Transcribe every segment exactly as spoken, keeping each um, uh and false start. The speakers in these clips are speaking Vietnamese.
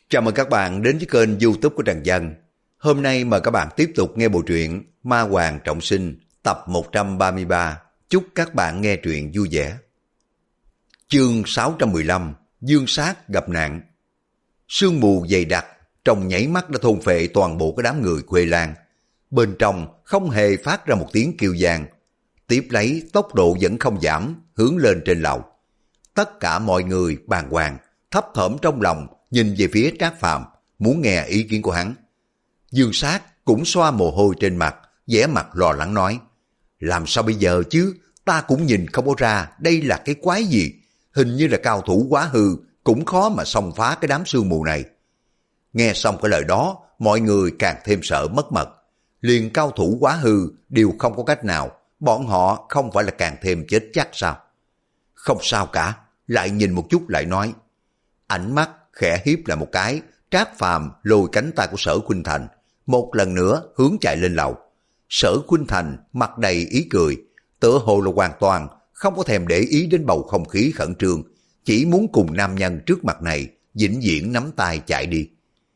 Chào mừng các bạn đến với kênh YouTube của Trần Dân. Hôm nay mời các bạn tiếp tục nghe bộ truyện Ma Hoàng Trọng Sinh tập một trăm ba mươi ba. Chúc các bạn nghe truyện vui vẻ. Chương sáu trăm mười lăm, Dương Sát gặp nạn. Sương mù dày đặc, trong nháy mắt đã thôn phệ toàn bộ cái đám người Khuê Lan. Bên trong không hề phát ra một tiếng kêu vang. Tiếp lấy tốc độ vẫn không giảm, hướng lên trên lầu. Tất cả mọi người bàng hoàng, thấp thỏm trong lòng, nhìn về phía Trác Phàm, muốn nghe ý kiến của hắn. Dương Sát cũng xoa mồ hôi trên mặt, vẻ mặt lo lắng nói: làm sao bây giờ chứ, ta cũng nhìn không có ra đây là cái quái gì, hình như là cao thủ quá hư, cũng khó mà xông phá cái đám sương mù này. Nghe xong cái lời đó, mọi người càng thêm sợ mất mật. Liền cao thủ quá hư đều không có cách nào, bọn họ không phải là càng thêm chết chắc sao? Không sao cả, lại nhìn một chút lại nói. Ánh mắt khẽ hiếp lại một cái, Trác Phàm lôi cánh tay của Sở Khuynh Thành, một lần nữa hướng chạy lên lầu. Sở Khuynh Thành mặt đầy ý cười, tựa hồ là hoàn toàn không có thèm để ý đến bầu không khí khẩn trương, chỉ muốn cùng nam nhân trước mặt này vĩnh viễn nắm tay chạy đi.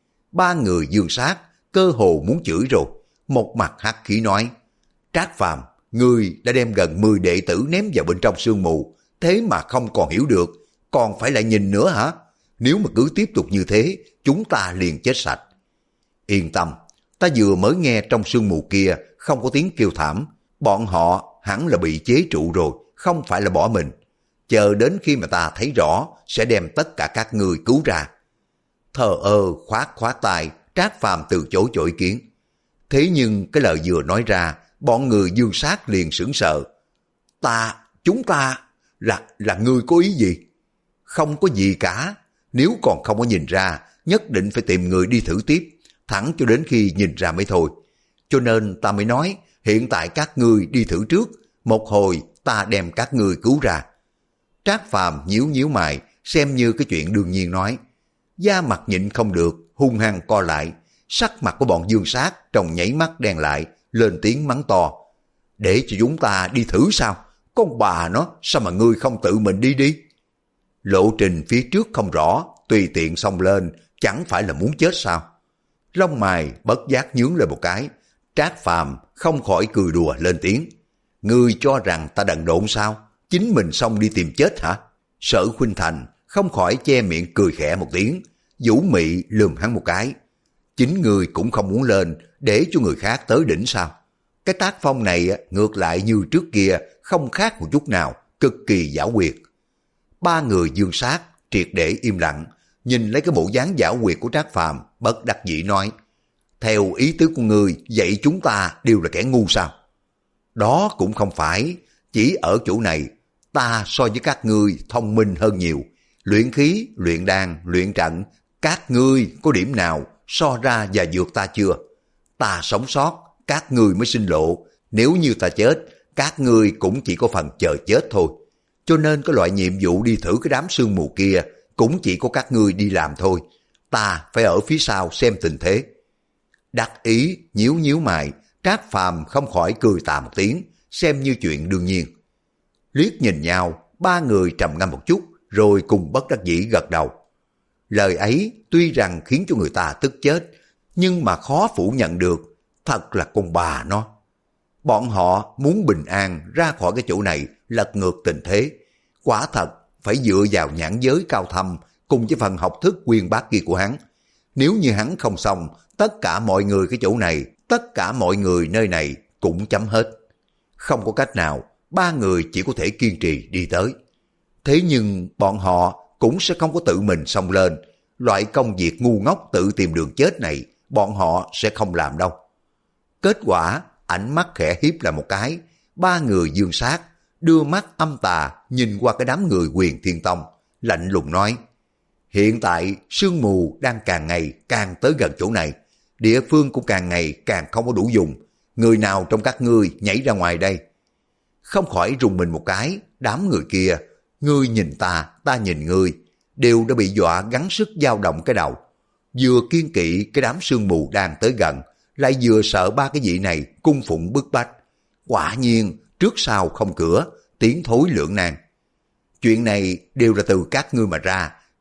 Ba người Dương Sát cơ hồ muốn chửi rồi, một mặt hắc khí nói: Trác Phàm, ngươi đã đem gần mười đệ tử ném vào bên trong sương mù, thế mà không còn hiểu được, còn phải lại nhìn nữa hả? Nếu mà cứ tiếp tục như thế, chúng ta liền chết sạch. Yên tâm, ta vừa mới nghe trong sương mù kia không có tiếng kêu thảm, bọn họ hẳn là bị chế trụ rồi, không phải là bỏ mình. Chờ đến khi mà ta thấy rõ, sẽ đem tất cả các người cứu ra. Thờ ơ khoát khoát tay, Trác Phàm từ chối cho ý kiến. Thế nhưng cái lời vừa nói ra, bọn người Dương Sát liền sững sờ. Ta, chúng ta, là, là người có ý gì? Không có gì cả, nếu còn không có nhìn ra, nhất định phải tìm người đi thử tiếp, thẳng cho đến khi nhìn ra mới thôi. Cho nên ta mới nói, hiện tại các ngươi đi thử trước, một hồi ta đem các ngươi cứu ra. Trác Phàm nhíu nhíu mày, xem như cái chuyện đương nhiên nói. Da mặt nhịn không được, hung hăng co lại, sắc mặt của bọn Dương Sát trong nháy mắt đen lại, lên tiếng mắng to. Để cho chúng ta đi thử sao? Con bà nó, sao mà ngươi không tự mình đi đi? Lộ trình phía trước không rõ, tùy tiện xông lên, chẳng phải là muốn chết sao? Lông mày bất giác nhướng lên một cái, Trác Phàm không khỏi cười đùa lên tiếng. Ngươi cho rằng ta đần độn sao? Chính mình xông đi tìm chết hả? Sở Khuynh Thành không khỏi che miệng cười khẽ một tiếng, vũ mị lườm hắn một cái. Chính ngươi cũng không muốn lên, để cho người khác tới đỉnh sao? Cái tác phong này ngược lại như trước kia, không khác một chút nào, cực kỳ giảo quyệt. Ba người Dương Sát triệt để im lặng, nhìn lấy cái bộ dáng giảo quyệt của Trác Phàm, bất đắc dĩ nói: theo ý tứ của ngươi, vậy chúng ta đều là kẻ ngu sao? Đó cũng không phải, chỉ ở chỗ này, ta so với các ngươi thông minh hơn nhiều. Luyện khí, luyện đan, luyện trận, các ngươi có điểm nào so ra và vượt ta chưa? Ta sống sót, các ngươi mới sinh lộ. Nếu như ta chết, các ngươi cũng chỉ có phần chờ chết thôi. Cho nên cái loại nhiệm vụ đi thử cái đám sương mù kia cũng chỉ có các ngươi đi làm thôi. Ta phải ở phía sau xem tình thế. Đắc ý, nhíu nhíu mày, Trác Phàm không khỏi cười tà một tiếng, xem như chuyện đương nhiên. Liếc nhìn nhau, ba người trầm ngâm một chút, rồi cùng bất đắc dĩ gật đầu. Lời ấy tuy rằng khiến cho người ta tức chết, nhưng mà khó phủ nhận được, thật là con bà nó. Bọn họ muốn bình an ra khỏi cái chỗ này, lật ngược tình thế. Quả thật phải dựa vào nhãn giới cao thâm cùng với phần học thức uyên bác kia của hắn. Nếu như hắn không xong, tất cả mọi người cái chỗ này, tất cả mọi người nơi này cũng chấm hết. Không có cách nào, ba người chỉ có thể kiên trì đi tới. Thế nhưng bọn họ cũng sẽ không có tự mình xông lên. Loại công việc ngu ngốc tự tìm đường chết này, bọn họ sẽ không làm đâu. Kết quả, ánh mắt khẽ hiếp lại một cái, ba người Dương Sát đưa mắt âm tà nhìn qua cái đám người Huyền Thiên Tông, lạnh lùng nói: hiện tại sương mù đang càng ngày càng tới gần chỗ này, địa phương cũng càng ngày càng không có đủ dùng. Người nào trong các ngươi nhảy ra ngoài đây? Không khỏi rùng mình một cái, đám người kia, ngươi nhìn ta, ta nhìn ngươi, đều đã bị dọa gắng sức dao động cái đầu. Vừa kiên kỵ cái đám sương mù đang tới gần, lại vừa sợ ba cái vị này cung phụng bức bách. Quả nhiên trước sau không cửa, tiến thối lưỡng nan. Chuyện này đều là từ các ngươi mà ra,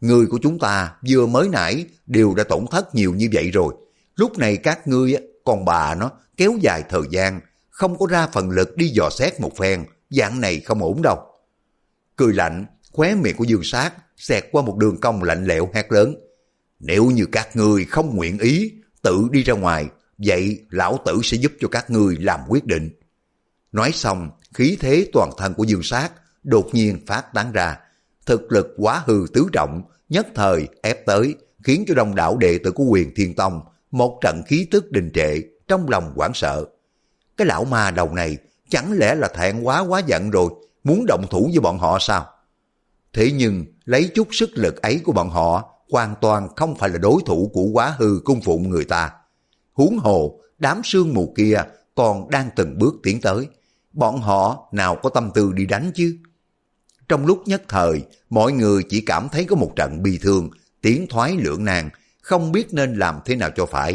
người của chúng ta vừa mới nãy đều đã tổn thất nhiều như vậy rồi. Lúc này các ngươi còn bà nó kéo dài thời gian, không có ra phần lực đi dò xét một phen, dạng này không ổn đâu. Cười lạnh, khóe miệng của Dương Sát xẹt qua một đường cong lạnh lẽo hét lớn. Nếu như các ngươi không nguyện ý, tự đi ra ngoài, vậy lão tử sẽ giúp cho các ngươi làm quyết định. Nói xong, khí thế toàn thân của Dương Sát đột nhiên phát tán ra. Thực lực quá hư tứ trọng, nhất thời ép tới, khiến cho đông đảo đệ tử của Huyền Thiên Tông một trận khí tức đình trệ, trong lòng hoảng sợ. Cái lão ma đầu này chẳng lẽ là thẹn quá quá giận rồi, muốn động thủ với bọn họ sao? Thế nhưng lấy chút sức lực ấy của bọn họ hoàn toàn không phải là đối thủ của quá hư cung phụng người ta. Huống hồ đám sương mù kia còn đang từng bước tiến tới, bọn họ nào có tâm tư đi đánh chứ? Trong lúc nhất thời, mọi người chỉ cảm thấy có một trận bi thương, tiến thoái lưỡng nan, không biết nên làm thế nào cho phải.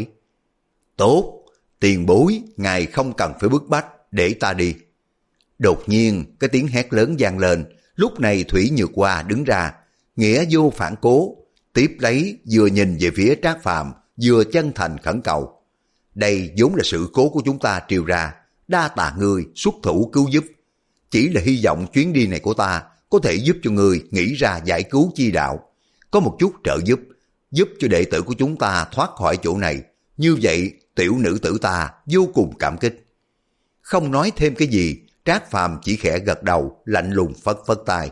Tốt, tiền bối, ngài không cần phải bức bách, để ta đi. Đột nhiên, cái tiếng hét lớn vang lên, lúc này Thủy Nhược Hoa đứng ra, nghĩa vô phản cố, tiếp lấy vừa nhìn về phía Trác Phàm, vừa chân thành khẩn cầu. Đây vốn là sự cố của chúng ta triều ra, đa tạ ngươi xuất thủ cứu giúp. Chỉ là hy vọng chuyến đi này của ta có thể giúp cho ngươi nghĩ ra giải cứu chi đạo, có một chút trợ giúp, giúp cho đệ tử của chúng ta thoát khỏi chỗ này. Như vậy, tiểu nữ tử ta vô cùng cảm kích. Không nói thêm cái gì, Trác Phàm chỉ khẽ gật đầu, lạnh lùng phất phất tay.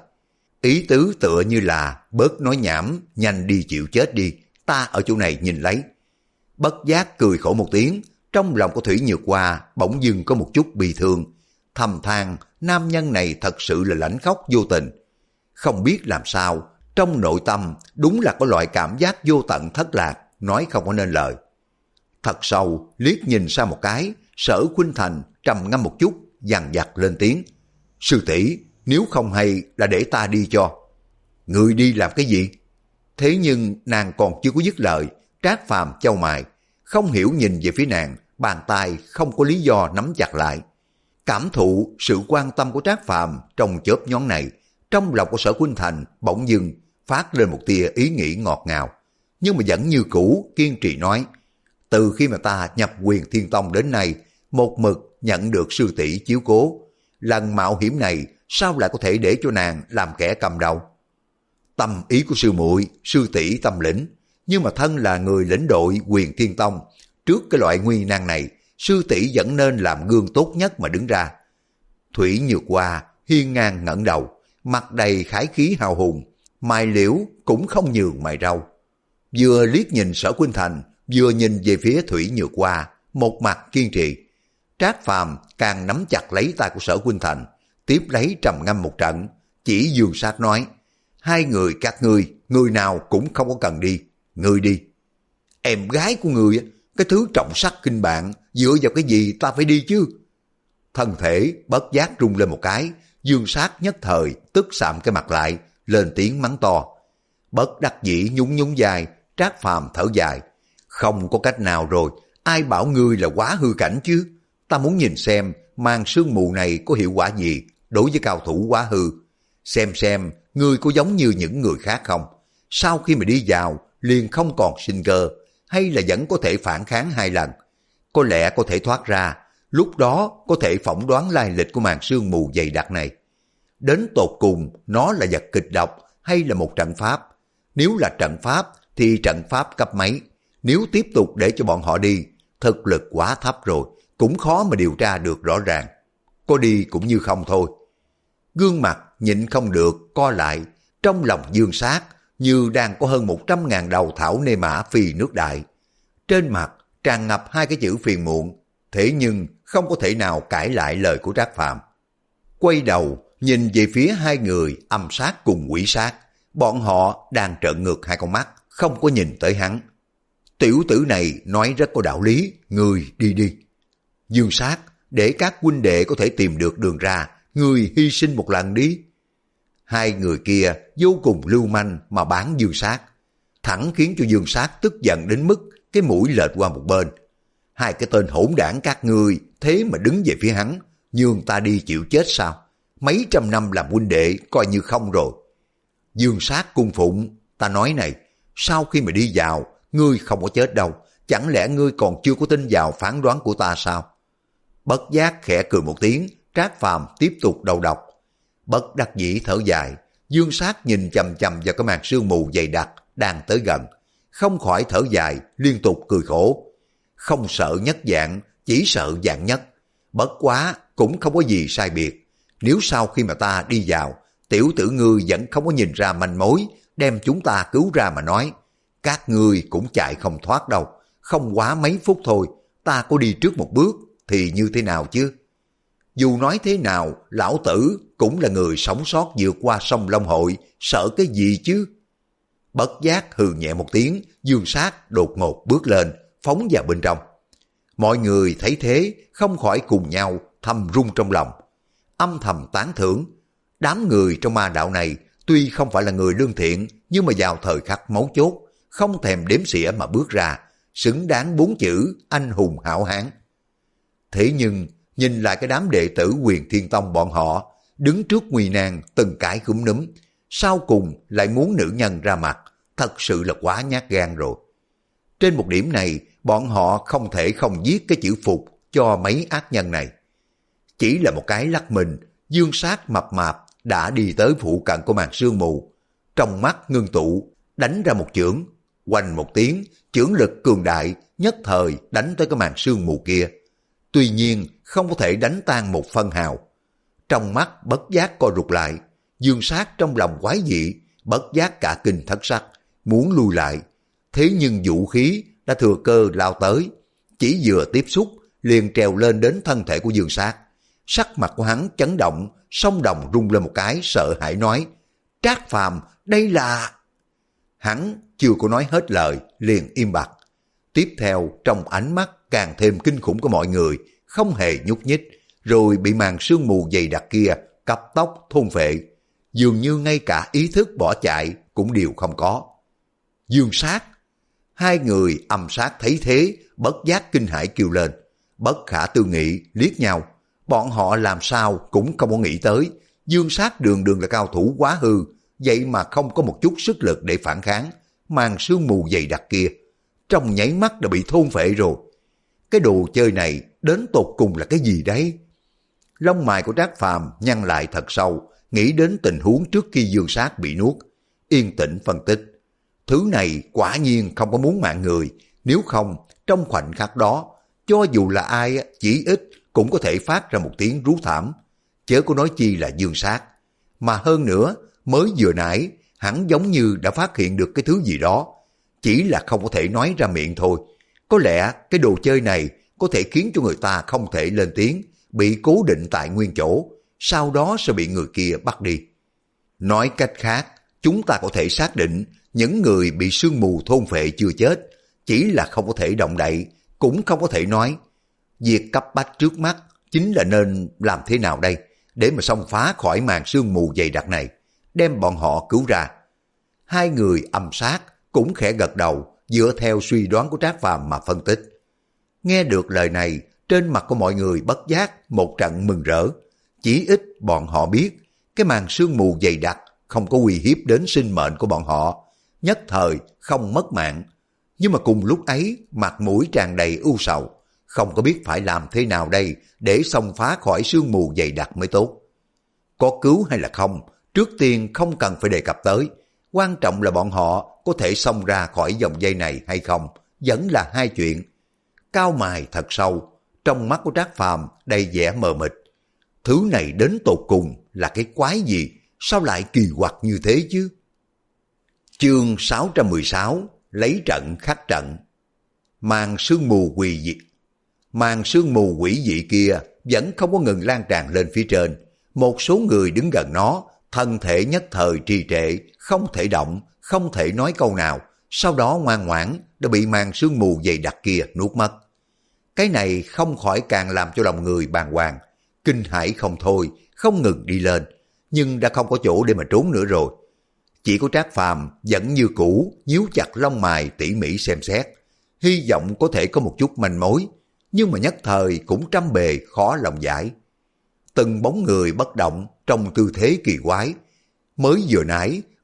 Ý tứ tựa như là bớt nói nhảm, nhanh đi chịu chết đi, ta ở chỗ này nhìn lấy. Bất giác cười khổ một tiếng, trong lòng của Thủy Nhược Hoa bỗng dưng có một chút bi thương, thầm than nam nhân này thật sự là lãnh khóc vô tình. Không biết làm sao, trong nội tâm đúng là có loại cảm giác vô tận thất lạc, nói không có nên lời. Thật sâu liếc nhìn sang một cái, Sở Khuynh Thành trầm ngâm một chút, dằn vặt lên tiếng. Sư tỷ, nếu không hay là để ta đi cho. Người đi làm cái gì? Thế nhưng nàng còn chưa có dứt lời, Trác Phàm chau mày, không hiểu nhìn về phía nàng, bàn tay không có lý do nắm chặt lại. Cảm thụ sự quan tâm của Trác Phàm trong chớp nhoáng này, trong lòng của Sở Khuynh Thành bỗng dưng phát lên một tia ý nghĩ ngọt ngào, nhưng mà vẫn như cũ kiên trì nói. Từ khi mà ta nhập Huyền Thiên Tông đến nay, một mực nhận được sư tỷ chiếu cố, lần mạo hiểm này sao lại có thể để cho nàng làm kẻ cầm đầu? Tâm ý của sư muội, sư tỷ tâm lĩnh, nhưng mà thân là người lĩnh đội Huyền Thiên Tông, trước cái loại nguy nan này, sư tỷ vẫn nên làm gương tốt nhất mà đứng ra. Thủy Nhược Hoa hiên ngang ngẩng đầu, mặt đầy khải khí hào hùng, mày liễu cũng không nhường mày rau. Vừa liếc nhìn Sở Khuynh Thành, vừa nhìn về phía Thủy Nhược Hoa, một mặt kiên trì. Trác Phàm càng nắm chặt lấy tay của Sở Khuynh Thành, tiếp lấy trầm ngâm một trận, chỉ Dương Sát nói, hai người các ngươi, người nào cũng không có cần đi, ngươi đi. Em gái của ngươi, cái thứ trọng sắc kinh bạn, dựa vào cái gì ta phải đi chứ? Thân thể bất giác rung lên một cái, Dương Sát nhất thời tức sạm cái mặt lại, lên tiếng mắng to. Bất đắc dĩ nhún nhún vai, Trác Phàm thở dài. Không có cách nào rồi, ai bảo ngươi là quá hư cảnh chứ? Ta muốn nhìn xem màn sương mù này có hiệu quả gì đối với cao thủ quá hư. Xem xem ngươi có giống như những người khác không? Sau khi mà đi vào liền không còn sinh cơ, hay là vẫn có thể phản kháng hai lần? Có lẽ có thể thoát ra, lúc đó có thể phỏng đoán lai lịch của màn sương mù dày đặc này. Đến tột cùng nó là vật kịch độc hay là một trận pháp? Nếu là trận pháp thì trận pháp cấp mấy? Nếu tiếp tục để cho bọn họ đi, thực lực quá thấp rồi, cũng khó mà điều tra được rõ ràng. Có đi cũng như không thôi. Gương mặt nhịn không được co lại, trong lòng Dương Sát như đang có hơn một trăm ngàn đầu thảo nê mã phi nước đại. Trên mặt tràn ngập hai cái chữ phiền muộn, thế nhưng không có thể nào cãi lại lời của Trác Phàm. Quay đầu nhìn về phía hai người âm sát cùng quỷ sát, bọn họ đang trợn ngược hai con mắt, không có nhìn tới hắn. Tiểu tử này nói rất có đạo lý, người đi đi. Dương Sát, để các huynh đệ có thể tìm được đường ra, người hy sinh một lần đi. Hai người kia vô cùng lưu manh mà bán Dương Sát, thẳng khiến cho Dương Sát tức giận đến mức cái mũi lệch qua một bên. Hai cái tên hỗn đảng các ngươi thế mà đứng về phía hắn, nhường ta đi chịu chết sao? Mấy trăm năm làm huynh đệ coi như không rồi. Dương Sát cung phụng, Ta nói này, sau khi mà đi vào, ngươi không có chết đâu, chẳng lẽ ngươi còn chưa có tin vào phán đoán của ta sao? Bất giác khẽ cười một tiếng, Trác Phàm tiếp tục đầu độc. Bất đắc dĩ thở dài, Dương Sát nhìn chằm chằm vào cái màn sương mù dày đặc đang tới gần, không khỏi thở dài, liên tục cười khổ. Không sợ nhất dạng, chỉ sợ dạng nhất. Bất quá cũng không có gì sai biệt. Nếu sau khi mà ta đi vào, tiểu tử ngươi vẫn không có nhìn ra manh mối, đem chúng ta cứu ra mà nói, các ngươi cũng chạy không thoát đâu. Không quá mấy phút thôi, ta có đi trước một bước thì như thế nào chứ? Dù nói thế nào, lão tử cũng là người sống sót vượt qua sông Long Hội, sợ cái gì chứ? Bất giác hừ nhẹ một tiếng, Dương Sát đột ngột bước lên, phóng vào bên trong. Mọi người thấy thế, không khỏi cùng nhau thầm rung trong lòng. Âm thầm tán thưởng, đám người trong ma đạo này tuy không phải là người lương thiện, nhưng mà vào thời khắc mấu chốt, không thèm đếm xỉa mà bước ra, xứng đáng bốn chữ anh hùng hảo hán. Thế nhưng, nhìn lại cái đám đệ tử Huyền Thiên Tông bọn họ, đứng trước nguy nan từng cái khúm núm, sau cùng lại muốn nữ nhân ra mặt, thật sự là quá nhát gan rồi. Trên một điểm này, bọn họ không thể không viết cái chữ phục cho mấy ác nhân này. Chỉ là một cái lắc mình, Dương Sát mập mạp đã đi tới phụ cận của màn sương mù, trong mắt ngưng tụ, đánh ra một chưởng, oanh một tiếng, chưởng lực cường đại, nhất thời đánh tới cái màn sương mù kia. Tuy nhiên, không có thể đánh tan một phân hào. Trong mắt bất giác co rụt lại, Dương Sát trong lòng quái dị, bất giác cả kinh thất sắc, muốn lui lại. Thế nhưng vũ khí đã thừa cơ lao tới, chỉ vừa tiếp xúc, liền trèo lên đến thân thể của Dương Sát. Sắc mặt của hắn chấn động, song đồng rung lên một cái, sợ hãi nói, Trác Phàm, đây là... Hắn chưa có nói hết lời, liền im bặt. Tiếp theo, trong ánh mắt càng thêm kinh khủng của mọi người, không hề nhúc nhích, rồi bị màn sương mù dày đặc kia cấp tốc thôn phệ, dường như ngay cả ý thức bỏ chạy cũng đều không có. Dương Sát, hai người âm sát thấy thế, bất giác kinh hãi kêu lên, bất khả tư nghị liếc nhau, bọn họ làm sao cũng không có nghĩ tới, Dương Sát đường đường là cao thủ quá hư, vậy mà không có một chút sức lực để phản kháng, màn sương mù dày đặc kia, trong nháy mắt đã bị thôn phệ rồi. Cái đồ chơi này đến tột cùng là cái gì đấy? Lông mày của Trác Phàm nhăn lại thật sâu, nghĩ đến tình huống trước khi Dương Sát bị nuốt, yên tĩnh phân tích. Thứ này quả nhiên không có muốn mạng người, nếu không, trong khoảnh khắc đó, cho dù là ai chỉ ít cũng có thể phát ra một tiếng rú thảm, chớ có nói chi là Dương Sát. Mà hơn nữa, mới vừa nãy, hắn giống như đã phát hiện được cái thứ gì đó, chỉ là không có thể nói ra miệng thôi. Có lẽ cái đồ chơi này có thể khiến cho người ta không thể lên tiếng, bị cố định tại nguyên chỗ, sau đó sẽ bị người kia bắt đi. Nói cách khác, chúng ta có thể xác định những người bị sương mù thôn phệ chưa chết, chỉ là không có thể động đậy, cũng không có thể nói. Việc cấp bách trước mắt chính là nên làm thế nào đây, để mà xông phá khỏi màn sương mù dày đặc này, đem bọn họ cứu ra. Hai người âm sát cũng khẽ gật đầu, dựa theo suy đoán của Trác Phàm mà phân tích. Nghe được lời này, trên mặt của mọi người bất giác một trận mừng rỡ. Chỉ ít bọn họ biết, cái màn sương mù dày đặc không có uy hiếp đến sinh mệnh của bọn họ, nhất thời không mất mạng. Nhưng mà cùng lúc ấy, mặt mũi tràn đầy ưu sầu, không có biết phải làm thế nào đây để xông phá khỏi sương mù dày đặc mới tốt. Có cứu hay là không, trước tiên không cần phải đề cập tới, quan trọng là bọn họ có thể xông ra khỏi dòng dây này hay không, vẫn là hai chuyện. Cao mày thật sâu, trong mắt của Trác Phàm đầy vẻ mờ mịt. Thứ này đến tột cùng là cái quái gì, sao lại kỳ quặc như thế chứ? Chương sáu trăm mười sáu, lấy trận khắc trận. Màn sương mù quỷ dị. Màn sương mù quỷ dị kia vẫn không có ngừng lan tràn lên phía trên. Một số người đứng gần nó, thân thể nhất thời trì trệ, không thể động, không thể nói câu nào, sau đó ngoan ngoãn đã bị màn sương mù dày đặc kia nuốt mất. Cái này không khỏi càng làm cho lòng người bàng hoàng, kinh hãi không thôi, không ngừng đi lên, nhưng đã không có chỗ để mà trốn nữa rồi. Chỉ có Trác Phàm vẫn như cũ, nhíu chặt lông mày tỉ mỉ xem xét, hy vọng có thể có một chút manh mối, nhưng mà nhất thời cũng trăm bề khó lòng giải. Từng bóng người bất động trong tư thế kỳ quái. Mới vừa nãy,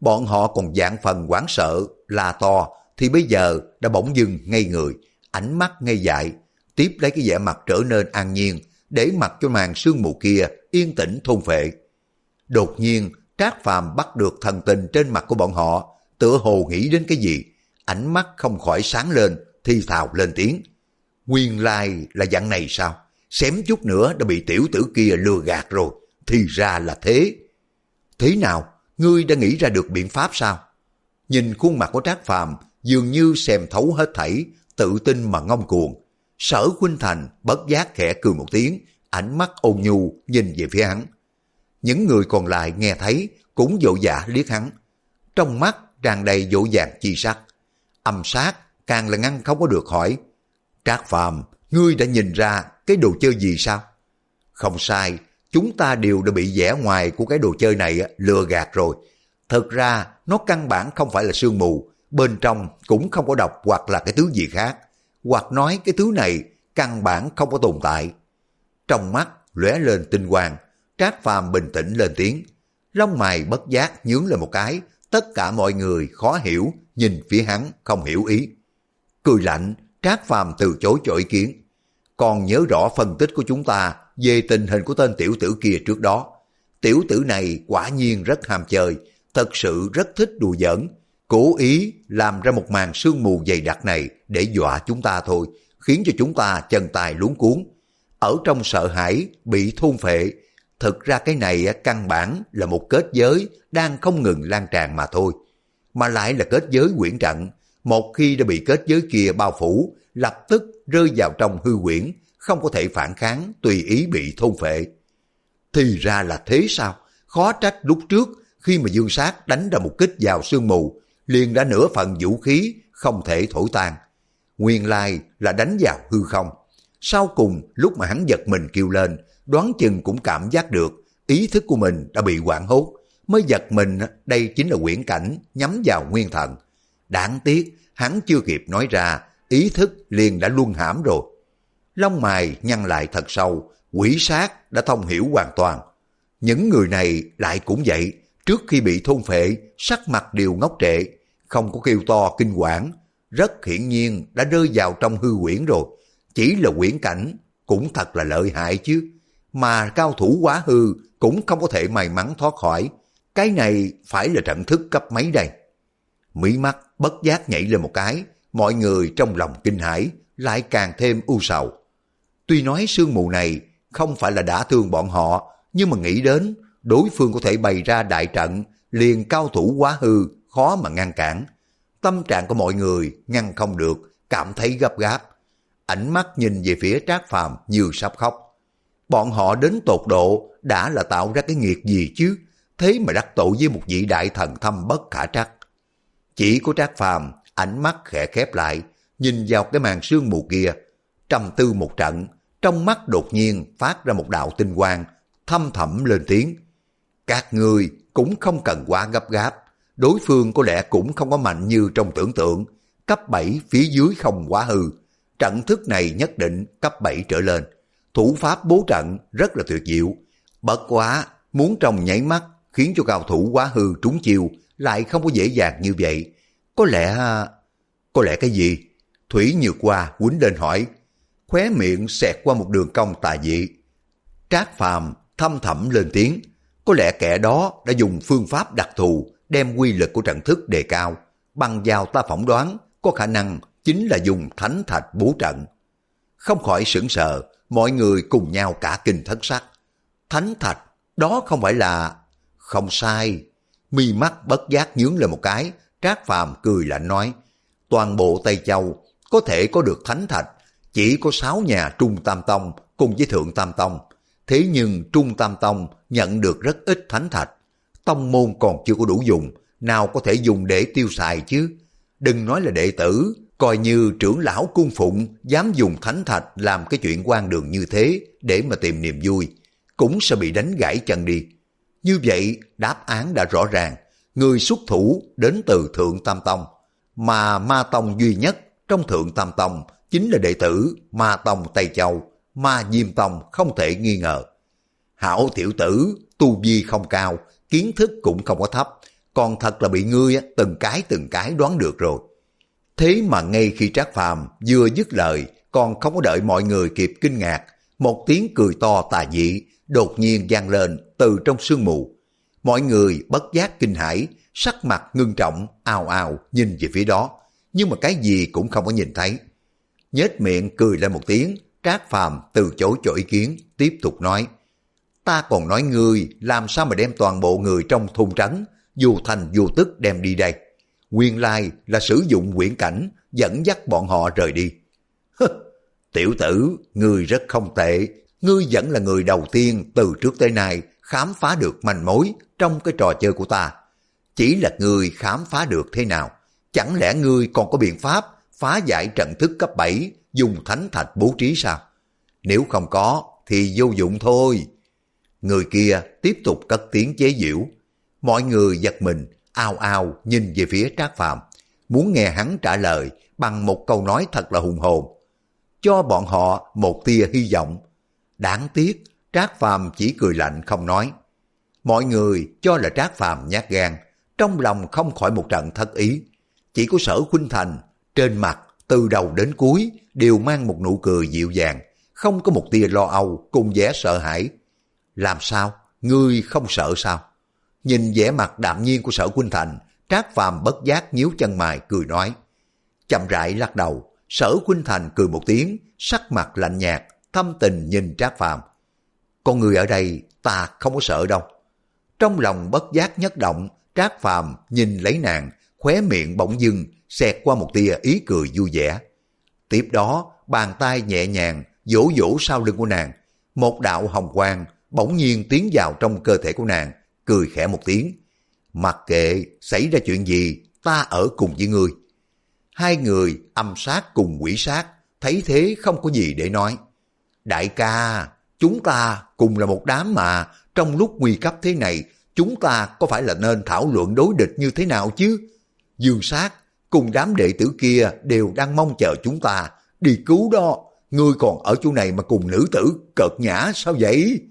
Bọn họ còn vạn phần hoảng sợ, la to, thì bây giờ đã bỗng dưng ngây người, ánh mắt ngây dại, tiếp lấy cái vẻ mặt trở nên an nhiên, để mặc cho màn sương mù kia yên tĩnh thôn phệ. Đột nhiên, Trác Phàm bắt được thần tình trên mặt của bọn họ, tựa hồ nghĩ đến cái gì, ánh mắt không khỏi sáng lên, thi thào lên tiếng. Nguyên lai là dạng này sao? Xém chút nữa đã bị tiểu tử kia lừa gạt rồi, thì ra là thế. Thế nào? Ngươi đã nghĩ ra được biện pháp sao? Nhìn khuôn mặt của Trác Phàm dường như xem thấu hết thảy, tự tin mà ngông cuồng. Sở Khuynh Thành bất giác khẽ cười một tiếng, ánh mắt ôn nhu nhìn về phía hắn. Những người còn lại nghe thấy cũng vội vã liếc hắn, trong mắt tràn đầy dỗ dàng chi sắc. Âm Sát càng là ngăn không có được hỏi, Trác Phàm, ngươi đã nhìn ra cái đồ chơi gì sao? Không sai, chúng ta đều đã bị vẻ ngoài của cái đồ chơi này lừa gạt rồi. Thật ra nó căn bản không phải là sương mù, bên trong cũng không có độc hoặc là cái thứ gì khác, hoặc nói cái thứ này căn bản không có tồn tại. Trong mắt lóe lên tinh quang, Trác Phàm bình tĩnh lên tiếng, lông mày bất giác nhướng lên một cái, tất cả mọi người khó hiểu nhìn phía hắn không hiểu ý. Cười lạnh, Trác Phàm từ chối cho ý kiến. Còn nhớ rõ phân tích của chúng ta về tình hình của tên tiểu tử kia trước đó. Tiểu tử này quả nhiên rất ham chơi, thật sự rất thích đùa giỡn, cố ý làm ra một màn sương mù dày đặc này để dọa chúng ta thôi, khiến cho chúng ta chân tay luống cuống. Ở trong sợ hãi, bị thôn phệ. Thực ra cái này căn bản là một kết giới đang không ngừng lan tràn mà thôi. Mà lại là kết giới quyển trận. Một khi đã bị kết giới kia bao phủ, lập tức rơi vào trong hư quyển, không có thể phản kháng, tùy ý bị thôn phệ. Thì ra là thế sao? Khó trách lúc trước khi mà Dương Sát đánh ra một kích vào sương mù, liền đã nửa phần vũ khí không thể thổi tan. Nguyên lai là đánh vào hư không. Sau cùng lúc mà hắn giật mình kêu lên, đoán chừng cũng cảm giác được ý thức của mình đã bị hoảng hốt, mới giật mình đây chính là quyển cảnh nhắm vào nguyên thần. Đáng tiếc hắn chưa kịp nói ra, ý thức liền đã luân hãm rồi. Lông mày nhăn lại thật sâu, quỷ sát đã thông hiểu hoàn toàn. Những người này lại cũng vậy, trước khi bị thôn phệ, sắc mặt đều ngốc trệ, không có kêu to kinh quản, rất hiển nhiên đã rơi vào trong hư quyển rồi. Chỉ là quyển cảnh cũng thật là lợi hại chứ, mà cao thủ quá hư cũng không có thể may mắn thoát khỏi. Cái này phải là trận thức cấp mấy đây? Mí mắt bất giác nhảy lên một cái, mọi người trong lòng kinh hãi lại càng thêm u sầu. Tuy nói sương mù này không phải là đã thương bọn họ, nhưng mà nghĩ đến đối phương có thể bày ra đại trận, liền cao thủ quá hư, khó mà ngăn cản. Tâm trạng của mọi người ngăn không được, cảm thấy gấp gáp. Ánh mắt nhìn về phía Trác Phàm như sắp khóc. Bọn họ đến tột độ đã là tạo ra cái nghiệt gì chứ, thế mà đắc tội với một vị đại thần thâm bất khả trắc. Chỉ có Trác Phàm ánh mắt khẽ khép lại, nhìn vào cái màn sương mù kia, trầm tư một trận, trong mắt đột nhiên phát ra một đạo tinh quang, thâm thẳm lên tiếng. Các ngươi cũng không cần quá gấp gáp, đối phương có lẽ cũng không có mạnh như trong tưởng tượng, cấp bảy phía dưới không quá hư, trận thức này nhất định cấp bảy trở lên, thủ pháp bố trận rất là tuyệt diệu, bất quá muốn trong nháy mắt khiến cho cao thủ quá hư trúng chiêu lại không có dễ dàng như vậy. Có lẽ... Có lẽ cái gì? Thủy Nhược Hoa quýnh lên hỏi, khóe miệng xẹt qua một đường cong tà dị. Trác Phàm thâm thẳm lên tiếng, có lẽ kẻ đó đã dùng phương pháp đặc thù đem quy lực của trận thức đề cao, bằng vào ta phỏng đoán có khả năng chính là dùng thánh thạch bố trận. Không khỏi sững sờ, mọi người cùng nhau cả kinh thất sắc. Thánh thạch, đó không phải là... Không sai. Mi mắt bất giác nhướng lên một cái, Trác Phàm cười lạnh nói, toàn bộ Tây Châu có thể có được thánh thạch, chỉ có sáu nhà Trung Tam Tông cùng với Thượng Tam Tông. Thế nhưng Trung Tam Tông nhận được rất ít thánh thạch, tông môn còn chưa có đủ dùng, nào có thể dùng để tiêu xài chứ. Đừng nói là đệ tử, coi như trưởng lão cung phụng dám dùng thánh thạch làm cái chuyện quan đường như thế để mà tìm niềm vui, cũng sẽ bị đánh gãy chân đi. Như vậy đáp án đã rõ ràng, người xuất thủ đến từ Thượng Tam Tông, mà Ma Tông duy nhất trong Thượng Tam Tông chính là đệ tử Ma Tông Tây Châu, Ma Diêm Tông không thể nghi ngờ. Hảo tiểu tử, tu vi không cao, kiến thức cũng không có thấp, còn thật là bị ngươi từng cái từng cái đoán được rồi. Thế mà ngay khi Trác Phàm vừa dứt lời, còn không có đợi mọi người kịp kinh ngạc, một tiếng cười to tà dị đột nhiên vang lên từ trong sương mù. Mọi người bất giác kinh hãi, sắc mặt ngưng trọng, ào ào nhìn về phía đó, nhưng mà cái gì cũng không có nhìn thấy. Nhếch miệng cười lên một tiếng, Trác Phàm từ chối cho ý kiến, tiếp tục nói: ta còn nói ngươi làm sao mà đem toàn bộ người trong thôn trấn dù thành vô tức đem đi đây. Nguyên lai là sử dụng quyển cảnh dẫn dắt bọn họ rời đi. Tiểu tử, ngươi rất không tệ, ngươi vẫn là người đầu tiên từ trước tới nay khám phá được manh mối trong cái trò chơi của ta. Chỉ là ngươi khám phá được thế nào? Chẳng lẽ ngươi còn có biện pháp phá giải trận thức cấp bảy dùng thánh thạch bố trí sao? Nếu không có thì vô dụng thôi. Người kia tiếp tục cất tiếng chế giễu. Mọi người giật mình, ao ao nhìn về phía Trác Phàm, muốn nghe hắn trả lời bằng một câu nói thật là hùng hồn, cho bọn họ một tia hy vọng. Đáng tiếc, Trác Phàm chỉ cười lạnh không nói. Mọi người cho là Trác Phàm nhát gan, trong lòng không khỏi một trận thất ý. Chỉ có Sở Khuynh Thành, trên mặt từ đầu đến cuối đều mang một nụ cười dịu dàng, không có một tia lo âu cùng vẻ sợ hãi. Làm sao? Ngươi không sợ sao? Nhìn vẻ mặt đạm nhiên của Sở Khuynh Thành, Trác Phàm bất giác nhíu chân mày cười nói. Chậm rãi lắc đầu, Sở Khuynh Thành cười một tiếng, sắc mặt lạnh nhạt, thâm tình nhìn Trác Phàm. Con người ở đây ta không có sợ đâu. Trong lòng bất giác nhất động, Trác Phàm nhìn lấy nàng, khóe miệng bỗng dưng xẹt qua một tia ý cười vui vẻ. Tiếp đó, bàn tay nhẹ nhàng vỗ vỗ sau lưng của nàng, một đạo hồng quang bỗng nhiên tiến vào trong cơ thể của nàng, cười khẽ một tiếng. Mặc kệ xảy ra chuyện gì, ta ở cùng với ngươi. Hai người âm sát cùng quỷ sát, thấy thế không có gì để nói. Đại ca, chúng ta cùng là một đám mà, trong lúc nguy cấp thế này, chúng ta có phải là nên thảo luận đối địch như thế nào chứ? Dương Sát cùng đám đệ tử kia đều đang mong chờ chúng ta đi cứu đó. Ngươi còn ở chỗ này mà cùng nữ tử cợt nhã sao vậy?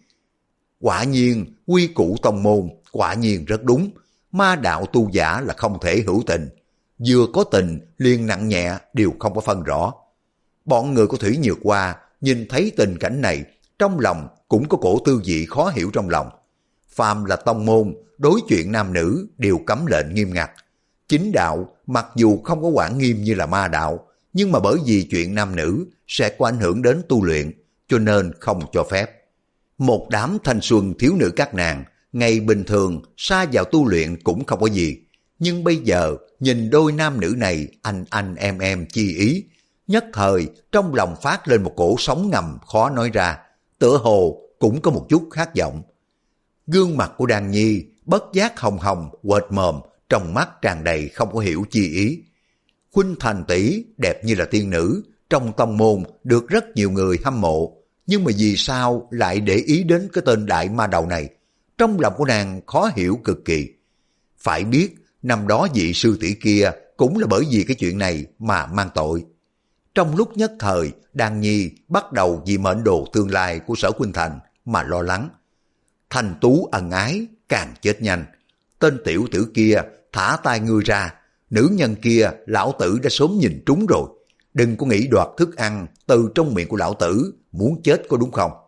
Quả nhiên, quy củ tông môn, quả nhiên rất đúng. Ma đạo tu giả là không thể hữu tình. Vừa có tình, liền nặng nhẹ đều không có phân rõ. Bọn người của Thủy Nhược Hoa nhìn thấy tình cảnh này, trong lòng cũng có cổ tư vị khó hiểu trong lòng. Phàm là tông môn, đối chuyện nam nữ đều cấm lệnh nghiêm ngặt. Chính đạo mặc dù không có quản nghiêm như là ma đạo, nhưng mà bởi vì chuyện nam nữ sẽ có ảnh hưởng đến tu luyện, cho nên không cho phép. Một đám thanh xuân thiếu nữ các nàng, ngày bình thường sa vào tu luyện cũng không có gì. Nhưng bây giờ nhìn đôi nam nữ này anh anh em em chi ý, nhất thời trong lòng phát lên một cổ sóng ngầm khó nói ra, tựa hồ cũng có một chút khát vọng. Gương mặt của Đan Nhi bất giác hồng hồng, quệt mồm, trong mắt tràn đầy không có hiểu chi ý. Khuynh Thành tỷ đẹp như là tiên nữ, trong tông môn được rất nhiều người hâm mộ, nhưng mà vì sao lại để ý đến cái tên đại ma đầu này? Trong lòng của nàng khó hiểu cực kỳ. Phải biết, năm đó vị sư tỷ kia cũng là bởi vì cái chuyện này mà mang tội. Trong lúc nhất thời, Đan Nhi bắt đầu vì mệnh đồ tương lai của Sở Khuynh Thành mà lo lắng. Thành tú ân ái, càng chết nhanh. Tên tiểu tử kia thả tay ngươi ra, nữ nhân kia lão tử đã sớm nhìn trúng rồi. Đừng có nghĩ đoạt thức ăn từ trong miệng của lão tử, muốn chết có đúng không?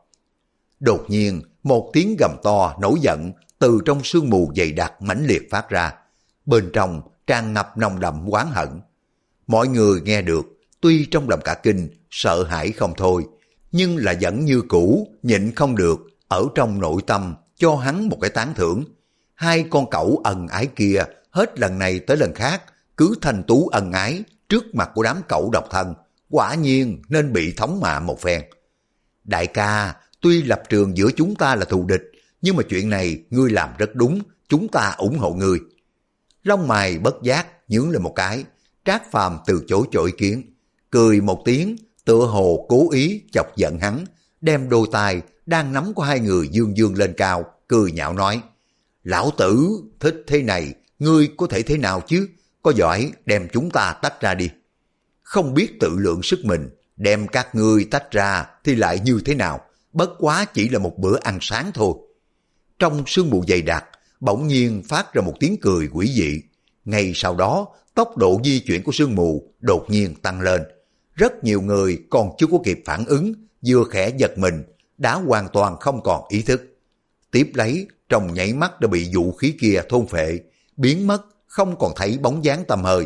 Đột nhiên, một tiếng gầm to nổi giận từ trong sương mù dày đặc mãnh liệt phát ra. Bên trong tràn ngập nồng đậm oán hận. Mọi người nghe được, tuy trong lòng cả kinh, sợ hãi không thôi, nhưng là vẫn như cũ, nhịn không được, ở trong nội tâm cho hắn một cái tán thưởng. Hai con cẩu ân ái kia, hết lần này tới lần khác, cứ thanh tú ân ái trước mặt của đám cẩu độc thân, quả nhiên nên bị thống mạ một phen. Đại ca, tuy lập trường giữa chúng ta là thù địch, nhưng mà chuyện này ngươi làm rất đúng, chúng ta ủng hộ ngươi. Lông mày bất giác nhướng lên một cái, Trác Phàm từ chối cho ý kiến, cười một tiếng, tựa hồ cố ý chọc giận hắn, đem đôi tay đang nắm của hai người dương dương lên cao, cười nhạo nói: Lão tử thích thế này, ngươi có thể thế nào chứ? Có giỏi đem chúng ta tách ra đi. Không biết tự lượng sức mình, đem các ngươi tách ra thì lại như thế nào? Bất quá chỉ là một bữa ăn sáng thôi. Trong sương mù dày đặc, bỗng nhiên phát ra một tiếng cười quỷ dị. Ngay sau đó, tốc độ di chuyển của sương mù đột nhiên tăng lên. Rất nhiều người còn chưa có kịp phản ứng, vừa khẽ giật mình, đã hoàn toàn không còn ý thức. Tiếp lấy, trong nháy mắt đã bị vũ khí kia thôn phệ, biến mất, không còn thấy bóng dáng tăm hơi.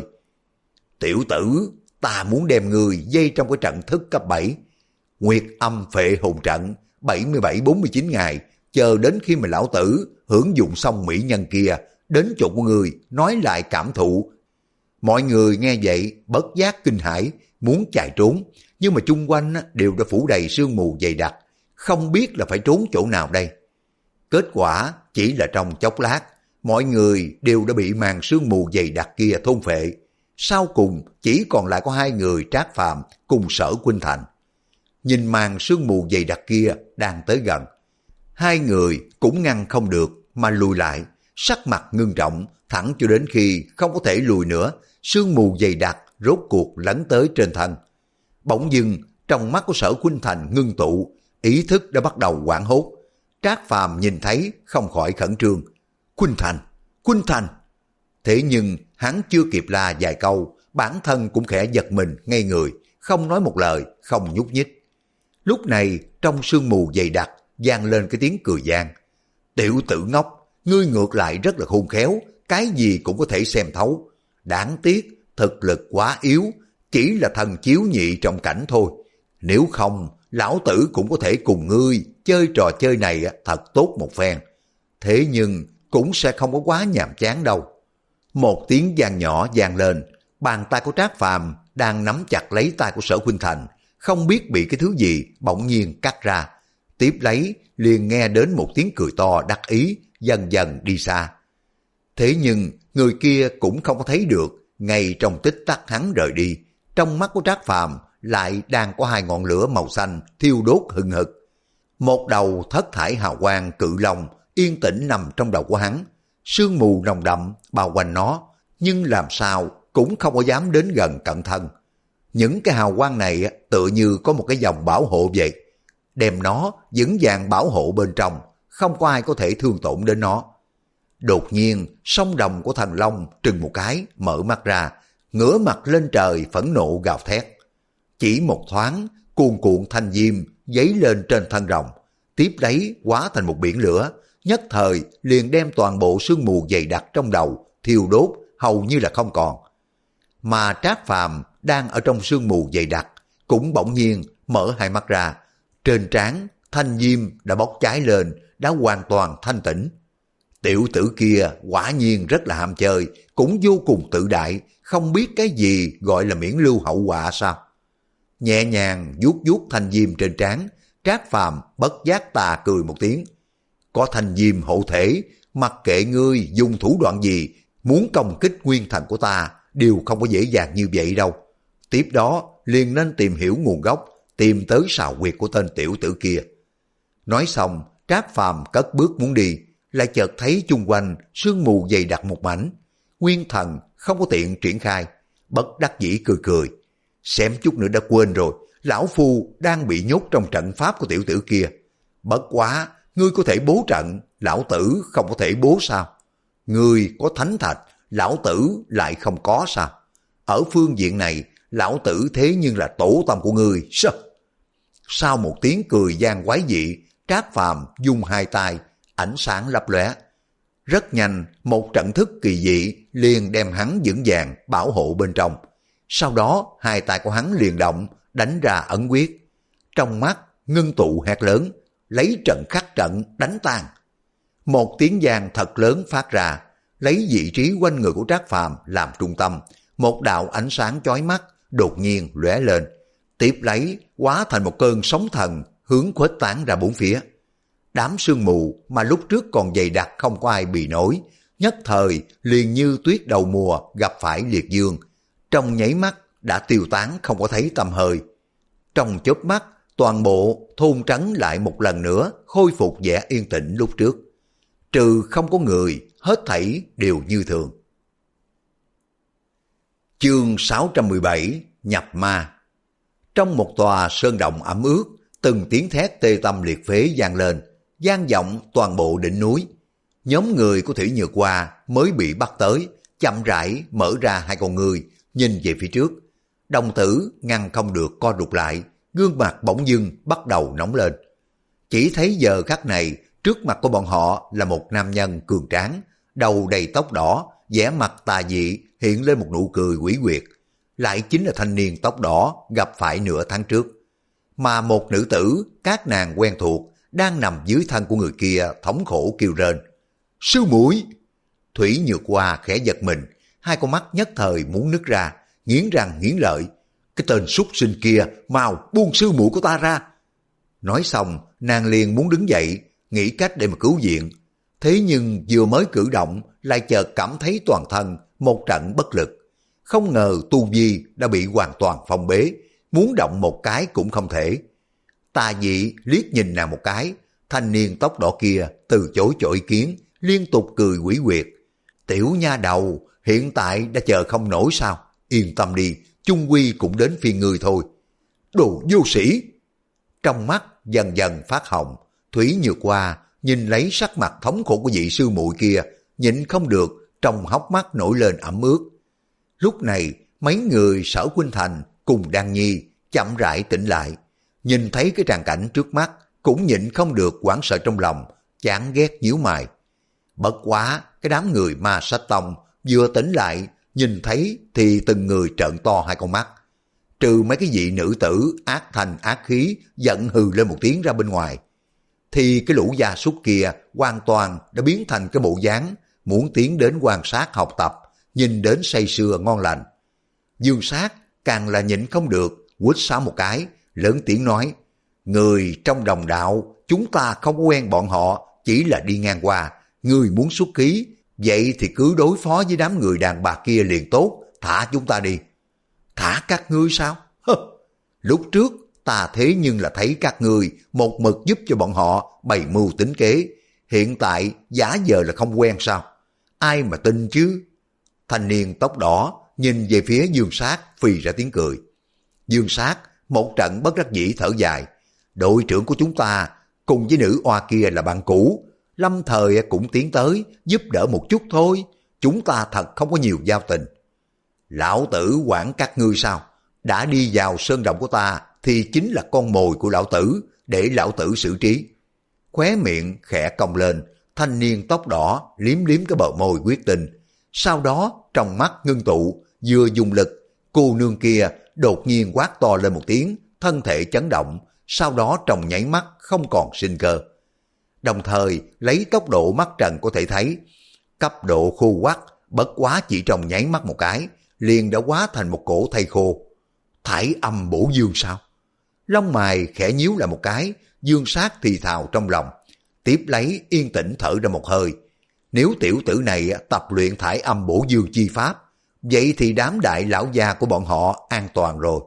Tiểu tử, ta muốn đem người dây trong cái trận thức cấp bảy. Nguyệt âm phệ hồn trận, bảy mươi bảy bốn mươi chín ngày, chờ đến khi mà lão tử hưởng dụng xong mỹ nhân kia, đến chỗ của người, nói lại cảm thụ. Mọi người nghe vậy, bất giác kinh hãi, muốn chạy trốn, nhưng mà chung quanh đều đã phủ đầy sương mù dày đặc, không biết là phải trốn chỗ nào đây. Kết quả chỉ là trong chốc lát, mọi người đều đã bị màn sương mù dày đặc kia thôn phệ. Sau cùng chỉ còn lại có hai người Trác Phàm cùng Sở Khuynh Thành. Nhìn màn sương mù dày đặc kia đang tới gần, hai người cũng ngăn không được mà lùi lại, sắc mặt ngưng trọng, thẳng cho đến khi không có thể lùi nữa, sương mù dày đặc rốt cuộc lấn tới trên thân. Bỗng dưng trong mắt của Sở Khuynh Thành ngưng tụ, ý thức đã bắt đầu hoảng hốt. Trác Phàm nhìn thấy không khỏi khẩn trương. Khuynh Thành, Khuynh Thành. Thế nhưng hắn chưa kịp la vài câu, bản thân cũng khẽ giật mình ngay người, không nói một lời, không nhúc nhích. Lúc này trong sương mù dày đặc vang lên cái tiếng cười gian. Tiểu tử ngốc, ngươi ngược lại rất là khôn khéo, cái gì cũng có thể xem thấu. Đáng tiếc, thực lực quá yếu, chỉ là thần chiếu nhị trong cảnh thôi. Nếu không, lão tử cũng có thể cùng ngươi chơi trò chơi này thật tốt một phen. Thế nhưng cũng sẽ không có quá nhàm chán đâu. Một tiếng vang nhỏ vang lên, bàn tay của Trác Phàm đang nắm chặt lấy tay của Sở Khuynh Thành, không biết bị cái thứ gì bỗng nhiên cắt ra. Tiếp lấy liền nghe đến một tiếng cười to đắc ý, dần dần đi xa. Thế nhưng người kia cũng không có thấy được, ngay trong tích tắc hắn rời đi, trong mắt của Trác Phàm lại đang có hai ngọn lửa màu xanh thiêu đốt hừng hực. Một đầu thất thải hào quang cự long yên tĩnh nằm trong đầu của hắn, sương mù nồng đậm bao quanh nó, nhưng làm sao cũng không có dám đến gần cận thân. Những cái hào quang này tựa như có một cái vòng bảo hộ vậy, đem nó vững vàng bảo hộ bên trong, không có ai có thể thương tổn đến nó. Đột nhiên, song đồng của thần long trừng một cái, mở mắt ra, ngửa mặt lên trời phẫn nộ gào thét. Chỉ một thoáng, cuồn cuộn thanh diêm dấy lên trên thân rồng, tiếp lấy hóa thành một biển lửa, nhất thời liền đem toàn bộ sương mù dày đặc trong đầu thiêu đốt hầu như là không còn. Mà Trác Phàm đang ở trong sương mù dày đặc cũng bỗng nhiên mở hai mắt ra, trên trán thanh diêm đã bốc cháy lên, đã hoàn toàn thanh tĩnh. Tiểu tử kia quả nhiên rất là ham chơi, cũng vô cùng tự đại, không biết cái gì gọi là miễn lưu hậu quả sao. Nhẹ nhàng vuốt vuốt thanh diêm trên trán, Trác Phàm bất giác tà cười một tiếng. Có thanh diêm hộ thể, mặc kệ ngươi dùng thủ đoạn gì, muốn công kích nguyên thần của ta đều không có dễ dàng như vậy đâu. Tiếp đó liền nên tìm hiểu nguồn gốc, tìm tới sào huyệt của tên tiểu tử kia. Nói xong, Trác Phàm cất bước muốn đi, lại chợt thấy chung quanh sương mù dày đặc một mảnh. Nguyên thần không có tiện triển khai, bất đắc dĩ cười cười. Xem chút nữa đã quên rồi, lão phu đang bị nhốt trong trận pháp của tiểu tử kia. Bất quá, ngươi có thể bố trận, lão tử không có thể bố sao? Ngươi có thánh thạch, lão tử lại không có sao? Ở phương diện này, lão tử thế nhưng là tổ tông của ngươi. Sao? Sau một tiếng cười gian quái dị, Trác Phàm dùng hai tay, ánh sáng lấp lóe. Rất nhanh, một trận thức kỳ dị liền đem hắn vững vàng bảo hộ bên trong. Sau đó, hai tay của hắn liền động, đánh ra ấn quyết. Trong mắt, ngưng tụ hét lớn, lấy trận khắc trận đánh tan. Một tiếng vang thật lớn phát ra, lấy vị trí quanh người của Trác Phàm làm trung tâm, một đạo ánh sáng chói mắt đột nhiên lóe lên, tiếp lấy hóa thành một cơn sóng thần hướng khuếch tán ra bốn phía. Đám sương mù mà lúc trước còn dày đặc không có ai bị nổi, nhất thời liền như tuyết đầu mùa gặp phải liệt dương, trong nháy mắt đã tiêu tán không có thấy tăm hơi. Trong chớp mắt, toàn bộ thôn trấn lại một lần nữa khôi phục vẻ yên tĩnh lúc trước. Trừ không có người, hết thảy đều như thường. Chương sáu trăm mười bảy Nhập Ma. Trong một tòa sơn động ẩm ướt, từng tiếng thét tê tâm liệt phế vang lên, vang vọng toàn bộ đỉnh núi. Nhóm người của Thủy Nhược Hoa mới bị bắt tới, chậm rãi mở ra hai con người, nhìn về phía trước. Đồng tử ngăn không được co rụt lại, gương mặt bỗng dưng bắt đầu nóng lên. Chỉ thấy giờ khắc này, trước mặt của bọn họ là một nam nhân cường tráng, đầu đầy tóc đỏ, vẻ mặt tà dị, hiện lên một nụ cười quỷ quyệt. Lại chính là thanh niên tóc đỏ gặp phải nửa tháng trước. Mà một nữ tử, các nàng quen thuộc, đang nằm dưới thân của người kia thống khổ kêu rên. Sư muội! Thủy Nhược Hoa khẽ giật mình, hai con mắt nhất thời muốn nứt ra, nghiến răng nghiến lợi. Cái tên súc sinh kia, mau buông sư muội của ta ra! Nói xong, nàng liền muốn đứng dậy, nghĩ cách để mà cứu viện. Thế nhưng vừa mới cử động, lại chợt cảm thấy toàn thân một trận bất lực. Không ngờ tu vi đã bị hoàn toàn phong bế, muốn động một cái cũng không thể. Tà dị liếc nhìn nàng một cái, thanh niên tóc đỏ kia từ chối cho ý kiến, liên tục cười quỷ quyệt. Tiểu nha đầu, hiện tại đã chờ không nổi sao? Yên tâm đi, chung quy cũng đến phiên người thôi. Đồ vô sĩ! Trong mắt dần dần phát hồng, Thủy Nhược Hoa nhìn lấy sắc mặt thống khổ của vị sư muội kia, nhịn không được, trong hốc mắt nổi lên ẩm ướt. Lúc này, mấy người Sở Khuynh Thành cùng Đan Nhi chậm rãi tỉnh lại, nhìn thấy cái tràng cảnh trước mắt, cũng nhịn không được hoảng sợ trong lòng, chán ghét nhíu mày. Bất quá, cái đám người Ma Sách Tông vừa tỉnh lại, nhìn thấy thì từng người trợn to hai con mắt. Trừ mấy cái vị nữ tử ác thành ác khí giận hừ lên một tiếng ra bên ngoài, thì cái lũ gia súc kia hoàn toàn đã biến thành cái bộ dáng muốn tiến đến quan sát học tập, nhìn đến say sưa ngon lành. Dương Sát càng là nhịn không được, quýt sáo một cái, lớn tiếng nói: người trong đồng đạo, chúng ta không có quen bọn họ, chỉ là đi ngang qua. Người muốn xuất khí, vậy thì cứ đối phó với đám người đàn bà kia liền tốt, thả chúng ta đi. Thả các ngươi sao? Hơ, lúc trước ta thế nhưng là thấy các ngươi một mực giúp cho bọn họ bày mưu tính kế, hiện tại giả vờ là không quen sao? Ai mà tin chứ? Thanh niên tóc đỏ nhìn về phía Dương Sát phì ra tiếng cười. Dương Sát một trận bất đắc dĩ thở dài. Đội trưởng của chúng ta cùng với nữ oa kia là bạn cũ, lâm thời cũng tiến tới giúp đỡ một chút thôi, chúng ta thật không có nhiều giao tình. Lão tử quản các ngươi sao? Đã đi vào sơn động của ta thì chính là con mồi của lão tử, để lão tử xử trí. Khóe miệng khẽ cong lên, thanh niên tóc đỏ liếm liếm cái bờ môi quyết tình. Sau đó trong mắt ngưng tụ, vừa dùng lực, cô nương kia đột nhiên quát to lên một tiếng, thân thể chấn động, sau đó trong nháy mắt không còn sinh cơ. Đồng thời lấy tốc độ mắt trần có thể thấy, cấp độ khô quắt bất quá chỉ trong nháy mắt một cái, liền đã hóa thành một cổ thây khô. Thải âm bổ dương sao? Lông mày khẽ nhíu lại một cái, Dương Sát thì thào trong lòng, tiếp lấy yên tĩnh thở ra một hơi. Nếu tiểu tử này tập luyện thải âm bổ dương chi pháp, vậy thì đám đại lão gia của bọn họ an toàn rồi.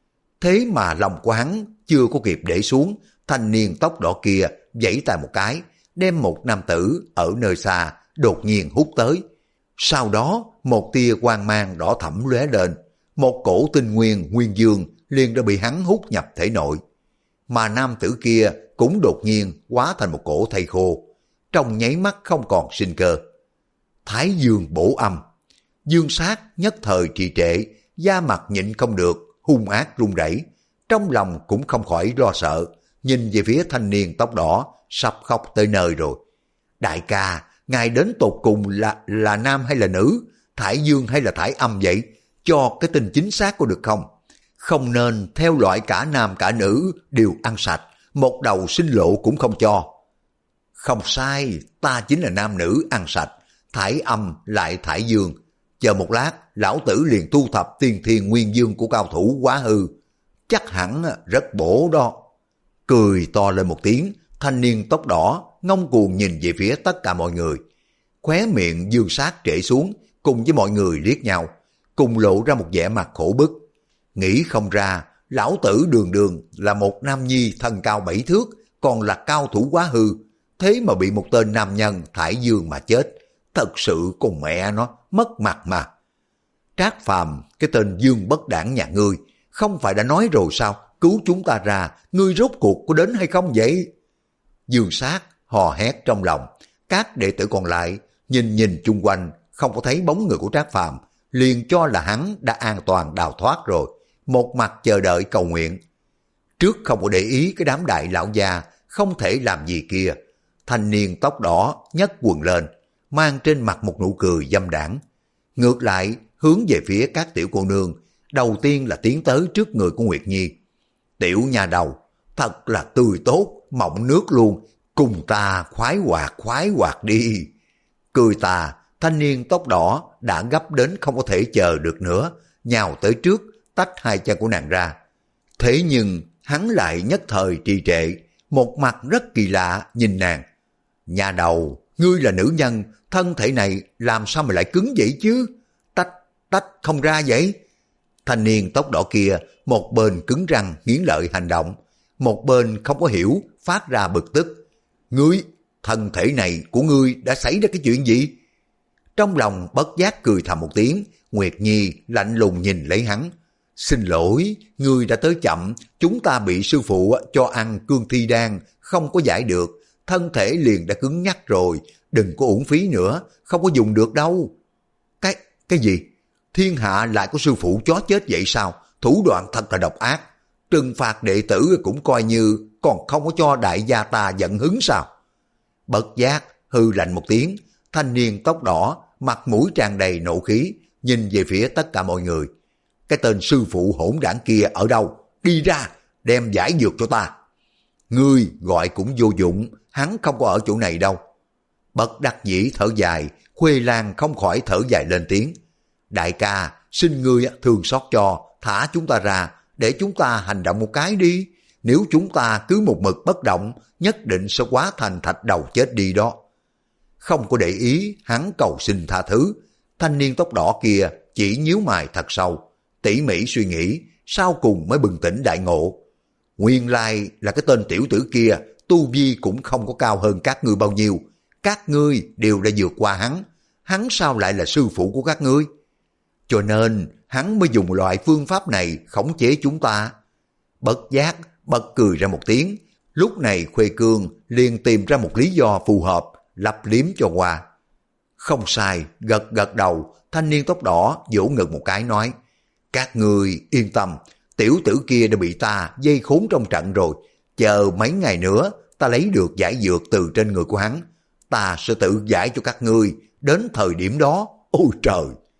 Thế mà lòng của hắn chưa có kịp để xuống, thanh niên tóc đỏ kia vẫy tay một cái, đem một nam tử ở nơi xa đột nhiên hút tới. Sau đó một tia quang mang đỏ thẫm lóe lên, một cổ tinh nguyên nguyên dương liền đã bị hắn hút nhập thể nội. Mà nam tử kia cũng đột nhiên hóa thành một cổ thây khô, trong nháy mắt không còn sinh cơ. Thái dương bổ âm, Dương Sát nhất thời trì trệ, da mặt nhịn không được, hung ác run rẩy, trong lòng cũng không khỏi lo sợ, nhìn về phía thanh niên tóc đỏ, sắp khóc tới nơi rồi. Đại ca, ngài đến tột cùng là là nam hay là nữ, thải dương hay là thải âm vậy? Cho cái tin chính xác có được không? Không nên theo loại cả nam cả nữ đều ăn sạch, một đầu sinh lộ cũng không cho. Không sai, ta chính là nam nữ ăn sạch, thải âm lại thải dương. Chờ một lát, lão tử liền thu thập tiên thiên nguyên dương của cao thủ quá hư, chắc hẳn rất bổ đó. Cười to lên một tiếng, thanh niên tóc đỏ ngông cuồng nhìn về phía tất cả mọi người. Khóe miệng Dương Sát trễ xuống, cùng với mọi người liếc nhau, cùng lộ ra một vẻ mặt khổ bức. Nghĩ không ra, lão tử đường đường là một nam nhi thân cao bảy thước, còn là cao thủ quá hư, thế mà bị một tên nam nhân thải dương mà chết. Thật sự cùng mẹ nó, mất mặt mà. Trác Phàm, cái tên Dương Bất Đảng nhà ngươi, không phải đã nói rồi sao, cứu chúng ta ra, ngươi rốt cuộc có đến hay không vậy? Dương Sát hò hét trong lòng, Các đệ tử còn lại nhìn nhìn chung quanh, không có thấy bóng người của Trác Phàm, liền cho là hắn đã an toàn đào thoát rồi, một mặt chờ đợi cầu nguyện. Trước không có để ý cái đám đại lão già không thể làm gì kia, thanh niên tóc đỏ nhấc quần lên, mang trên mặt một nụ cười dâm đãng, ngược lại hướng về phía các tiểu cô nương, đầu tiên là tiến tới trước người của Nguyệt Nhi. Tiểu nhà đầu, thật là tươi tốt, mọng nước luôn, cùng ta khoái hoạt khoái hoạt đi. Cười tà, thanh niên tóc đỏ đã gấp đến không có thể chờ được nữa, nhào tới trước, tách hai chân của nàng ra. Thế nhưng hắn lại nhất thời trì trệ, một mặt rất kỳ lạ nhìn nàng. Nhà đầu, ngươi là nữ nhân, thân thể này làm sao mà lại cứng vậy chứ? Tách, tách không ra vậy? Thanh niên tóc đỏ kia, một bên cứng răng nghiến lợi hành động, một bên không có hiểu, phát ra bực tức. Ngươi, thân thể này của ngươi đã xảy ra cái chuyện gì? Trong lòng bất giác cười thầm một tiếng, Nguyệt Nhi lạnh lùng nhìn lấy hắn. Xin lỗi, ngươi đã tới chậm, chúng ta bị sư phụ cho ăn cương thi đan, không có giải được, thân thể liền đã cứng nhắc rồi, đừng có uổng phí nữa, không có dùng được đâu. Cái, cái gì? Thiên hạ lại có sư phụ chó chết vậy sao? Thủ đoạn thật là độc ác, trừng phạt đệ tử cũng coi như còn không có cho đại gia ta giận hứng sao? Bất giác, hư lạnh một tiếng, thanh niên tóc đỏ, mặt mũi tràn đầy nộ khí, nhìn về phía tất cả mọi người. Cái tên sư phụ hỗn đảng kia ở đâu? Đi ra, đem giải dược cho ta. Ngươi gọi cũng vô dụng, hắn không có ở chỗ này đâu. Bất đắc dĩ thở dài, Khuê Lan không khỏi thở dài lên tiếng. Đại ca, xin ngươi thương xót cho, thả chúng ta ra, để chúng ta hành động một cái đi. Nếu chúng ta cứ một mực bất động, nhất định sẽ hóa thành thạch đầu chết đi đó. Không có để ý, hắn cầu xin tha thứ. Thanh niên tóc đỏ kia chỉ nhíu mày thật sâu, tỉ mỉ suy nghĩ, sau cùng mới bừng tỉnh đại ngộ. Nguyên lai là cái tên tiểu tử kia, tu vi cũng không có cao hơn các ngươi bao nhiêu. Các ngươi đều đã vượt qua hắn, hắn sao lại là sư phụ của các ngươi? Cho nên hắn mới dùng loại phương pháp này khống chế chúng ta. Bất giác, bật cười ra một tiếng. Lúc này Khuê Cương liền tìm ra một lý do phù hợp, lấp liếm cho qua. Không sai, gật gật đầu, thanh niên tóc đỏ vỗ ngực một cái nói. Các ngươi yên tâm, tiểu tử kia đã bị ta dây khốn trong trận rồi. Chờ mấy ngày nữa, ta lấy được giải dược từ trên người của hắn. Ta sẽ tự giải cho các ngươi, đến thời điểm đó, ôi trời!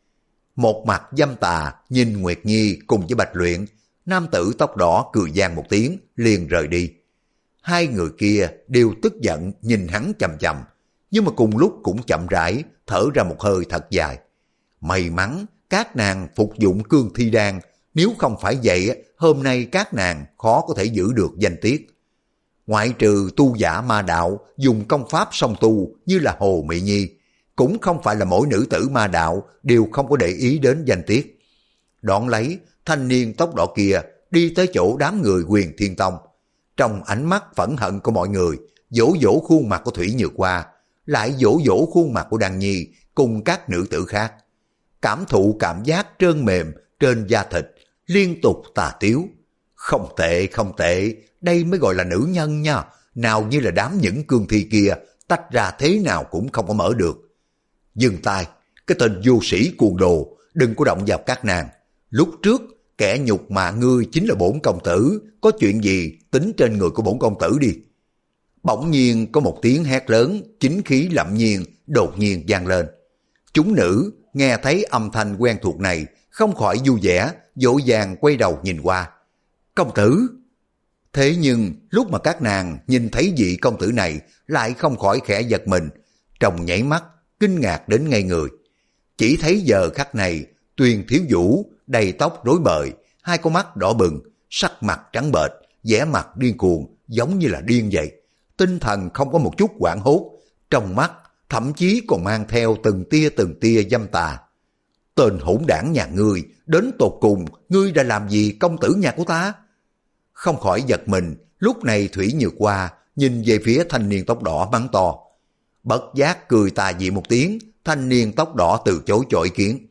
Một mặt dâm tà nhìn Nguyệt Nhi cùng với Bạch Luyện, nam tử tóc đỏ cười gian một tiếng, liền rời đi. Hai người kia đều tức giận nhìn hắn chằm chằm, nhưng mà cùng lúc cũng chậm rãi thở ra một hơi thật dài. May mắn các nàng phục dụng cương thi đan, nếu không phải vậy hôm nay các nàng khó có thể giữ được danh tiết. Ngoại trừ tu giả ma đạo dùng công pháp song tu như là Hồ Mị Nhi, cũng không phải là mỗi nữ tử ma đạo đều không có để ý đến danh tiết. Đoạn lấy, thanh niên tóc đỏ kia đi tới chỗ đám người Huyền Thiên Tông. Trong ánh mắt phẫn hận của mọi người, dỗ dỗ khuôn mặt của Thủy Nhược Hoa, lại dỗ dỗ khuôn mặt của Đan Nhi cùng các nữ tử khác. Cảm thụ cảm giác trơn mềm trên da thịt, liên tục tà tiếu. Không tệ, không tệ, đây mới gọi là nữ nhân nha, nào như là đám những cương thi kia, tách ra thế nào cũng không có mở được. Dừng tay, cái tên vô sĩ cuồng đồ, đừng có động vào các nàng. Lúc trước, kẻ nhục mà ngươi chính là bổn công tử, có chuyện gì tính trên người của bổn công tử đi. Bỗng nhiên có một tiếng hét lớn, chính khí lẫm nhiên, đột nhiên vang lên. Chúng nữ nghe thấy âm thanh quen thuộc này, không khỏi vui vẻ, dỗ dàng quay đầu nhìn qua. Công tử! Thế nhưng lúc mà các nàng nhìn thấy vị công tử này, lại không khỏi khẽ giật mình, trong nhảy mắt, kinh ngạc đến ngây người. Chỉ thấy giờ khắc này, Tuyền Thiếu Vũ đầy tóc rối bời, hai con mắt đỏ bừng, sắc mặt trắng bệch, vẻ mặt điên cuồng, giống như là điên vậy. Tinh thần không có một chút hoảng hốt, trong mắt thậm chí còn mang theo từng tia từng tia dâm tà. Tên hỗn đảng nhà ngươi, đến tột cùng ngươi đã làm gì công tử nhà của ta? Không khỏi giật mình, lúc này Thủy Nhược Hoa nhìn về phía thanh niên tóc đỏ mắng to. Bất giác cười tà dị một tiếng, thanh niên tóc đỏ từ chối cho ý kiến.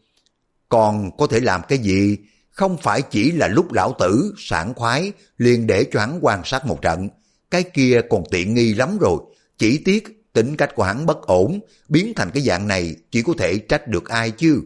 Còn có thể làm cái gì? Không phải chỉ là lúc lão tử sảng khoái liền để cho hắn quan sát một trận, cái kia còn tiện nghi lắm rồi, chỉ tiếc tính cách của hắn bất ổn, biến thành cái dạng này chỉ có thể trách được ai chứ.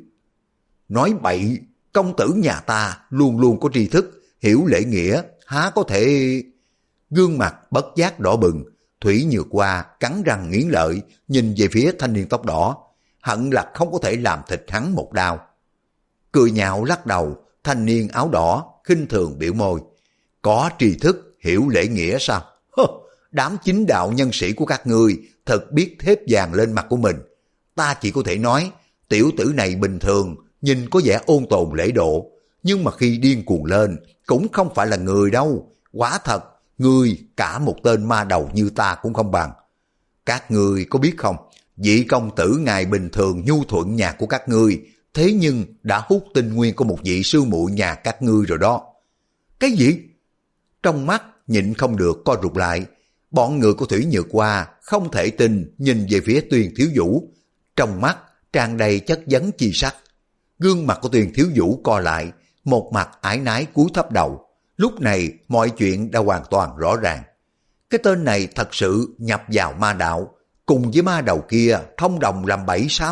Nói bậy, công tử nhà ta luôn luôn có tri thức, hiểu lễ nghĩa, há có thể... Gương mặt bất giác đỏ bừng, Thủy Nhược Hoa cắn răng nghiến lợi, nhìn về phía thanh niên tóc đỏ, hận là không có thể làm thịt hắn một đao. Cười nhạo lắc đầu, thanh niên áo đỏ khinh thường biểu môi. Có tri thức, hiểu lễ nghĩa sao? Hơ, đám chính đạo nhân sĩ của các ngươi thật biết thép vàng lên mặt của mình. Ta chỉ có thể nói, tiểu tử này bình thường, nhìn có vẻ ôn tồn lễ độ, nhưng mà khi điên cuồng lên, cũng không phải là người đâu. Quả thật, ngươi cả một tên ma đầu như ta cũng không bằng. Các ngươi có biết không, vị công tử ngài bình thường nhu thuận nhà của các ngươi, thế nhưng đã hút tinh nguyên của một vị sư muội nhà các ngươi rồi đó. Cái gì? Trong mắt nhịn không được co rụt lại, bọn người của Thủy Nhược Hoa không thể tin nhìn về phía Tuyền Thiếu Vũ, trong mắt tràn đầy chất vấn chi sắc. Gương mặt của Tuyền Thiếu Vũ co lại, một mặt ái nái cúi thấp đầu. Lúc này mọi chuyện đã hoàn toàn rõ ràng. Cái tên này thật sự nhập vào ma đạo, cùng với ma đầu kia thông đồng làm bẫy sao?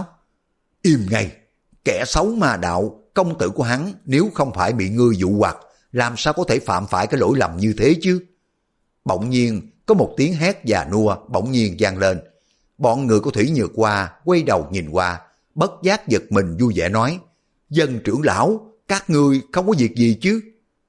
Im ngay, kẻ xấu ma đạo, công tử của hắn nếu không phải bị ngươi dụ hoặc, làm sao có thể phạm phải cái lỗi lầm như thế chứ? Bỗng nhiên có một tiếng hét già nua bỗng nhiên vang lên. Bọn người của Thủy Nhược Hoa quay đầu nhìn qua, bất giác giật mình vui vẻ nói, Dân trưởng lão, các ngươi không có việc gì chứ?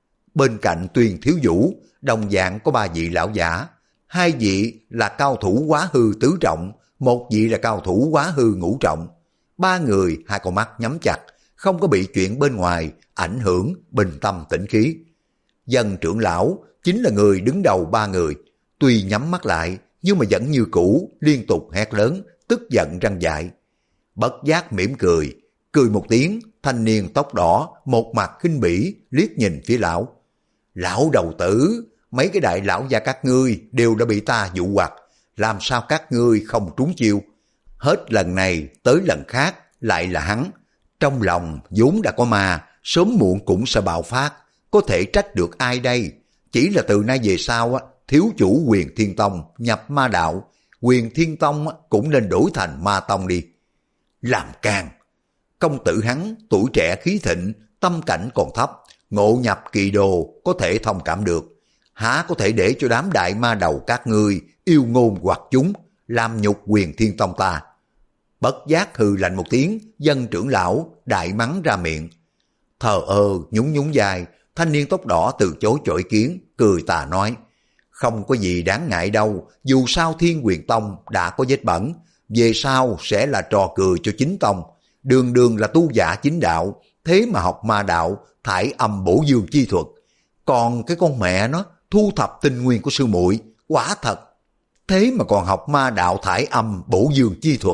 Bên cạnh Tuyền Thiếu Vũ, đồng dạng có ba vị lão giả, hai vị là cao thủ quá hư tứ trọng, một vị là cao thủ quá hư ngũ trọng. Ba người hai con mắt nhắm chặt, không có bị chuyện bên ngoài ảnh hưởng, bình tâm tĩnh khí. Dân trưởng lão chính là người đứng đầu ba người, tuy nhắm mắt lại nhưng mà vẫn như cũ liên tục hét lớn, tức giận răng dại. Bất giác mỉm cười, cười một tiếng, thanh niên tóc đỏ một mặt khinh bỉ liếc nhìn phía lão. Lão đầu tử, mấy cái đại lão gia các ngươi đều đã bị ta dụ hoặc, làm sao các ngươi không trúng chiêu? Hết lần này tới lần khác lại là hắn. Trong lòng vốn đã có ma, sớm muộn cũng sẽ bạo phát, có thể trách được ai đây? Chỉ là từ nay về sau, thiếu chủ Huyền Thiên Tông nhập ma đạo, Huyền Thiên Tông cũng nên đổi thành ma tông đi. Làm can! Công tử hắn tuổi trẻ khí thịnh, tâm cảnh còn thấp, ngộ nhập kỳ đồ có thể thông cảm được. Há có thể để cho đám đại ma đầu các ngươi yêu ngôn hoặc chúng, làm nhục Huyền Thiên Tông ta? Bất giác hừ lạnh một tiếng, Dân trưởng lão đại mắng ra miệng. Thờ ơ nhún nhún vai, thanh niên tóc đỏ từ chối cho ý kiến, cười tà nói, không có gì đáng ngại đâu, dù sao Thiên Huyền Tông đã có vết bẩn, về sau sẽ là trò cười cho chính tông, đường đường là tu giả chính đạo, thế mà học ma đạo, thải âm bổ dương chi thuật. Còn cái con mẹ nó thu thập tinh nguyên của sư muội, quả thật. Thế mà còn học ma đạo thải âm bổ dương chi thuật.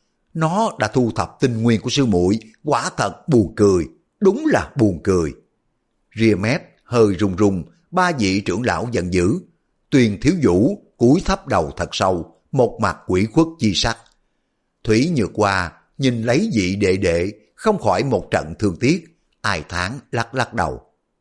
Nó đã thu thập tinh nguyên của sư muội, quả thật buồn cười, đúng là buồn cười. Ria mép hơi run run, ba vị trưởng lão giận dữ. Tuyền Thiếu Vũ cúi thấp đầu thật sâu, một mặt quỷ khuất chi sắc. Thủy Nhược Hoa nhìn lấy vị đệ đệ, không khỏi một trận thương tiếc, ai thán lắc lắc đầu.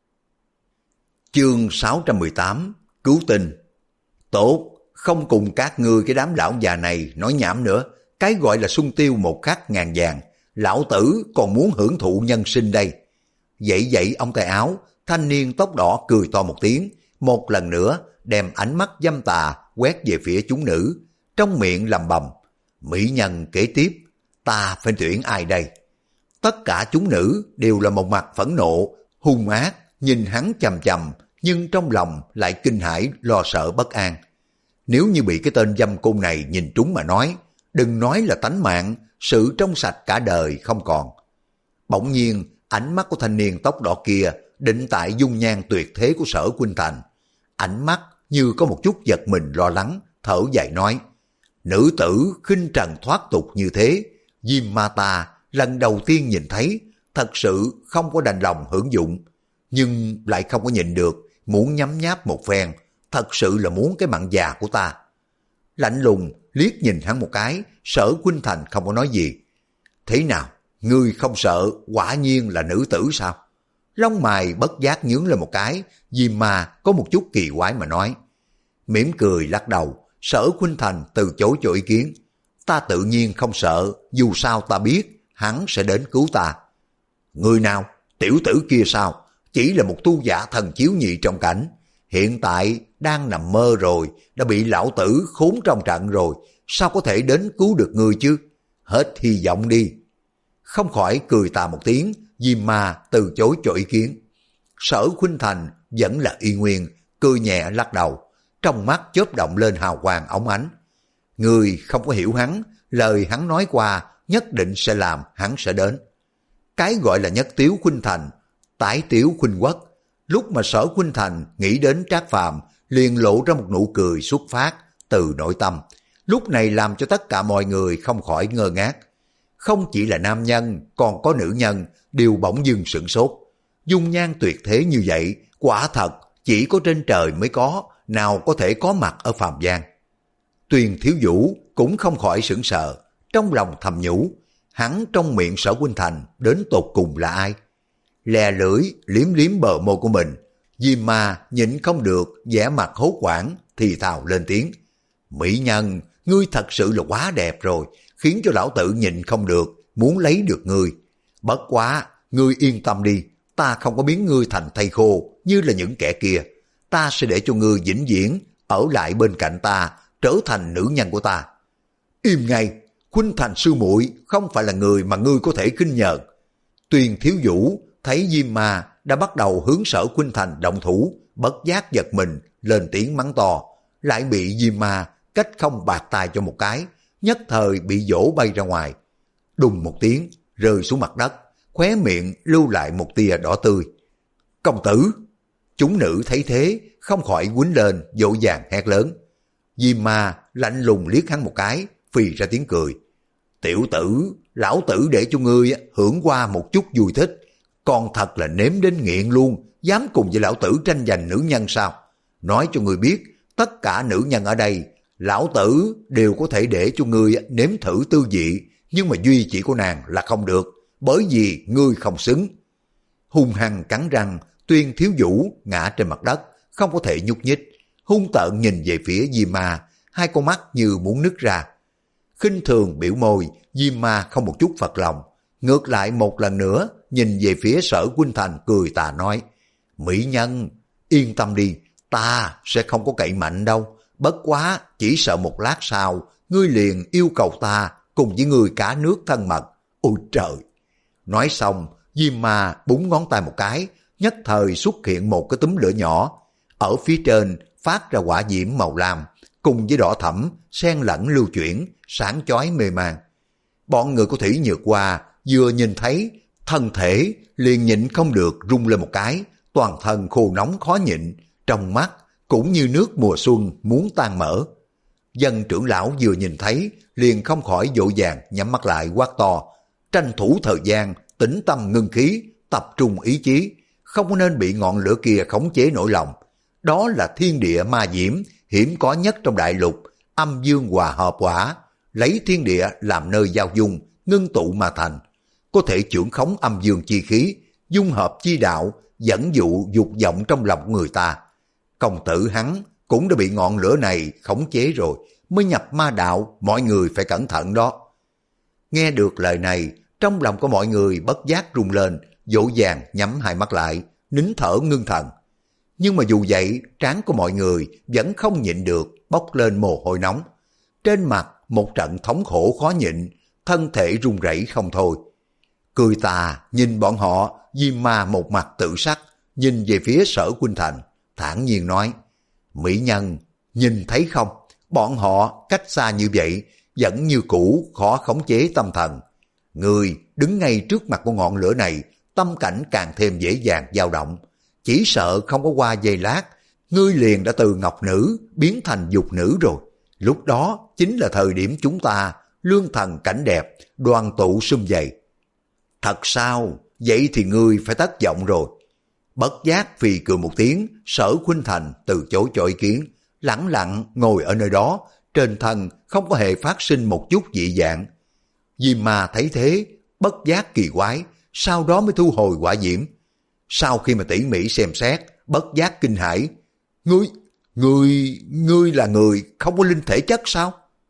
Chương sáu trăm mười tám, cứu tinh. Tốt, không cùng các ngươi cái đám lão già này nói nhảm nữa, cái gọi là sung tiêu một khắc ngàn vàng, lão tử còn muốn hưởng thụ nhân sinh đây. Dậy dậy ông tay áo, thanh niên tóc đỏ cười to một tiếng, một lần nữa đem ánh mắt dâm tà quét về phía chúng nữ, trong miệng lầm bầm, mỹ nhân kế tiếp, ta phải tuyển ai đây? Tất cả chúng nữ đều là một mặt phẫn nộ, hung ác, nhìn hắn chằm chằm, nhưng trong lòng lại kinh hãi, lo sợ bất an. Nếu như bị cái tên dâm cung này nhìn trúng mà nói, đừng nói là tánh mạng, sự trong sạch cả đời không còn. Bỗng nhiên, ánh mắt của thanh niên tóc đỏ kia định tại dung nhan tuyệt thế của Sở Khuynh Thành. Ánh mắt như có một chút giật mình lo lắng, thở dài nói, nữ tử khinh trần thoát tục như thế, Diêm Ma ta lần đầu tiên nhìn thấy, thật sự không có đành lòng hưởng dụng, nhưng lại không có nhịn được, muốn nhấm nháp một phen, thật sự là muốn cái mạng già của ta. Lạnh lùng liếc nhìn hắn một cái, Sở Khuynh Thành không có nói gì. Thế nào, ngươi không sợ quả nhiên là nữ tử sao? Lông mày bất giác nhướng lên một cái, Diêm Ma có một chút kỳ quái mà nói. Mỉm cười lắc đầu, Sở Khuynh Thành từ chối cho ý kiến. Ta tự nhiên không sợ, dù sao ta biết hắn sẽ đến cứu ta. Người nào? Tiểu tử kia sao? Chỉ là một tu giả thần chiếu nhị trong cảnh. Hiện tại đang nằm mơ rồi, đã bị lão tử khốn trong trận rồi. Sao có thể đến cứu được người chứ? Hết hy vọng đi. Không khỏi cười tà một tiếng, Diêm Ma từ chối cho ý kiến. Sở Khuynh Thành vẫn là y nguyên, cười nhẹ lắc đầu. Trong mắt chớp động lên hào quang óng ánh. Người không có hiểu hắn, lời hắn nói qua nhất định sẽ làm, hắn sẽ đến. Cái gọi là nhất tiếu khuynh thành, tái tiếu khuynh quốc. Lúc mà Sở Khuynh Thành nghĩ đến Trác Phàm liền lộ ra một nụ cười xuất phát từ nội tâm. Lúc này làm cho tất cả mọi người không khỏi ngơ ngác. Không chỉ là nam nhân, còn có nữ nhân đều bỗng dưng sửng sốt. Dung nhan tuyệt thế như vậy, quả thật chỉ có trên trời mới có, nào có thể có mặt ở phàm gian. Tuyền Thiếu Vũ cũng không khỏi sửng sợ, trong lòng thầm nhủ, hắn trong miệng Sở Khuynh Thành đến tột cùng là ai? Lè lưỡi liếm liếm bờ môi của mình, Diêm Ma nhịn không được, vẻ mặt hốt hoảng thì thào lên tiếng. Mỹ nhân, ngươi thật sự là quá đẹp rồi, khiến cho lão tử nhịn không được, muốn lấy được ngươi. Bất quá, ngươi yên tâm đi, ta không có biến ngươi thành thây khô như là những kẻ kia. Ta sẽ để cho ngươi vĩnh viễn ở lại bên cạnh ta, trở thành nữ nhân của ta. Im ngay, Khuynh Thành sư muội không phải là người mà ngươi có thể khinh nhờn. Tuyền Thiếu Vũ thấy Diêm Ma đã bắt đầu hướng Sở Khuynh Thành động thủ, bất giác giật mình, lên tiếng mắng to, lại bị Diêm Ma cách không bạt tay cho một cái, nhất thời bị dỗ bay ra ngoài. Đùng một tiếng, rơi xuống mặt đất, khóe miệng lưu lại một tia đỏ tươi. Công tử! Chúng nữ thấy thế, không khỏi quýnh lên, dỗ dàng hét lớn. Diêm Ma lạnh lùng liếc hắn một cái, phì ra tiếng cười. Tiểu tử, lão tử để cho ngươi hưởng qua một chút vui thích, còn thật là nếm đến nghiện luôn, dám cùng với lão tử tranh giành nữ nhân sao? Nói cho ngươi biết, tất cả nữ nhân ở đây, lão tử đều có thể để cho ngươi nếm thử tư vị, nhưng mà duy chỉ của nàng là không được, bởi vì ngươi không xứng. Hung hăng cắn răng, Tuyên Thiếu Vũ ngã trên mặt đất, không có thể nhúc nhích, hung tợn nhìn về phía Diêm Ma, hai con mắt như muốn nứt ra. Khinh thường biểu môi, Diêm Ma không một chút phật lòng, ngược lại một lần nữa nhìn về phía Sở Khuynh Thành cười tà nói, Mỹ nhân, yên tâm đi, ta sẽ không có cậy mạnh đâu, bất quá chỉ sợ một lát sau, ngươi liền yêu cầu ta cùng với ngươi cả nước thân mật. Ôi trời! Nói xong, Diêm Ma búng ngón tay một cái, nhất thời xuất hiện một cái túm lửa nhỏ, ở phía trên phát ra hỏa diễm màu lam, cùng với đỏ thẫm, xen lẫn lưu chuyển, sáng chói mê man. Bọn người của Thủy Nhược Hoa vừa nhìn thấy, thân thể liền nhịn không được rung lên một cái, toàn thân khô nóng khó nhịn, trong mắt cũng như nước mùa xuân muốn tan mở. Dân trưởng lão vừa nhìn thấy, liền không khỏi vội vàng nhắm mắt lại quát to, tranh thủ thời gian, tĩnh tâm ngưng khí, tập trung ý chí, không có nên bị ngọn lửa kia khống chế nổi lòng. Đó là thiên địa ma diễm, hiếm có nhất trong đại lục, âm dương hòa hợp quả, lấy thiên địa làm nơi giao dung, ngưng tụ mà thành, có thể trưởng khống âm dương chi khí, dung hợp chi đạo, dẫn dụ dục vọng trong lòng người ta. Công tử hắn cũng đã bị ngọn lửa này khống chế rồi, mới nhập ma đạo, mọi người phải cẩn thận đó. Nghe được lời này, trong lòng của mọi người bất giác rung lên, dỗ dàng nhắm hai mắt lại, nín thở ngưng thần. Nhưng mà dù vậy, trán của mọi người vẫn không nhịn được, bốc lên mồ hôi nóng. Trên mặt một trận thống khổ khó nhịn, thân thể run rẩy không thôi. Cười tà nhìn bọn họ, Diêm Ma một mặt tự sắc, nhìn về phía Sở Khuynh Thành, thản nhiên nói, Mỹ nhân, nhìn thấy không, bọn họ cách xa như vậy, vẫn như cũ khó khống chế tâm thần. Người đứng ngay trước mặt của ngọn lửa này, tâm cảnh càng thêm dễ dàng dao động. Chỉ sợ không có qua giây lát, ngươi liền đã từ ngọc nữ biến thành dục nữ rồi. Lúc đó chính là thời điểm chúng ta lương thần cảnh đẹp, đoàn tụ sum vầy. Thật sao? Vậy thì ngươi phải thất vọng rồi. Bất giác phì cười một tiếng, Sở Khuynh Thành từ chối cho ý kiến, lẳng lặng ngồi ở nơi đó, trên thân không có hề phát sinh một chút dị dạng. Diêm Ma thấy thế, bất giác kỳ quái, sau đó mới thu hồi hỏa diễm. Sau khi mà tỉ mỉ xem xét, bất giác kinh hãi, ngươi, ngươi, ngươi là người không có linh thể chất sao?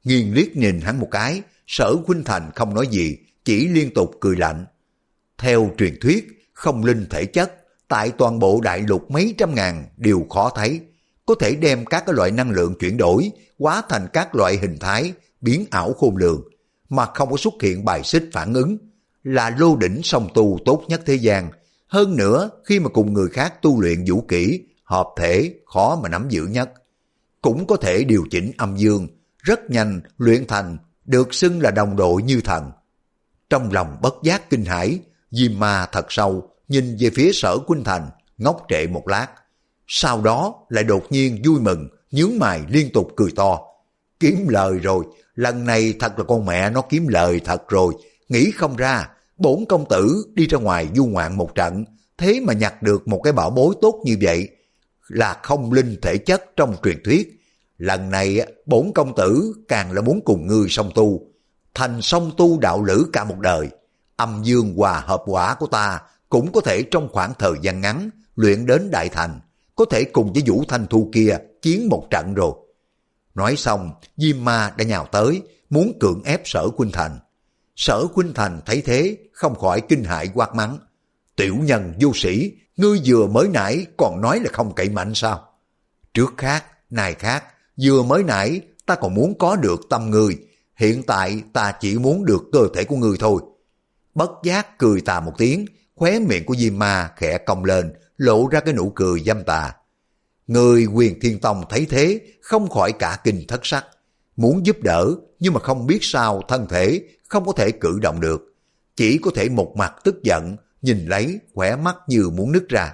Nghiêng liếc nhìn hắn một cái, Sở Khuynh Thành không nói gì, chỉ liên tục cười lạnh. Theo truyền thuyết, không linh thể chất, tại toàn bộ đại lục mấy trăm ngàn đều khó thấy, có thể đem các cái loại năng lượng chuyển đổi, hóa thành các loại hình thái, biến ảo khôn lường, mà không có xuất hiện bài xích phản ứng, là lô đỉnh song tu tốt nhất thế gian. Hơn nữa, khi mà cùng người khác tu luyện vũ kỹ, hợp thể khó mà nắm giữ nhất. Cũng có thể điều chỉnh âm dương, rất nhanh luyện thành, được xưng là đồng đội như thần. Trong lòng bất giác kinh hãi, Diêm Ma thật sâu, nhìn về phía Sở Khuynh Thành, ngốc trệ một lát. Sau đó lại đột nhiên vui mừng, nhướng mày liên tục cười to. Kiếm lời rồi, lần này thật là con mẹ nó kiếm lời thật rồi. Nghĩ không ra, bổn công tử đi ra ngoài du ngoạn một trận, thế mà nhặt được một cái bảo bối tốt như vậy, là không linh thể chất trong truyền thuyết. Lần này bổn công tử càng là muốn cùng ngươi song tu, thành song tu đạo lữ cả một đời. Âm dương hòa hợp quả của ta cũng có thể trong khoảng thời gian ngắn luyện đến đại thành, có thể cùng với Vũ Thanh Thu kia chiến một trận rồi. Nói xong, Diêm Ma đã nhào tới, muốn cưỡng ép Sở Khuynh Thành. Sở Khuynh Thành thấy thế, không khỏi kinh hãi quát mắng. Tiểu nhân vô sĩ, ngươi vừa mới nãy còn nói là không cậy mạnh sao? Trước khác, này khác, vừa mới nãy ta còn muốn có được tâm ngươi, hiện tại ta chỉ muốn được cơ thể của ngươi thôi. Bất giác cười tà một tiếng, khóe miệng của Diêm Ma khẽ cong lên, lộ ra cái nụ cười dâm tà. Người Huyền Thiên Tông thấy thế, không khỏi cả kinh thất sắc, muốn giúp đỡ nhưng mà không biết sao thân thể không có thể cử động được, chỉ có thể một mặt tức giận, nhìn lấy khỏe mắt như muốn nứt ra.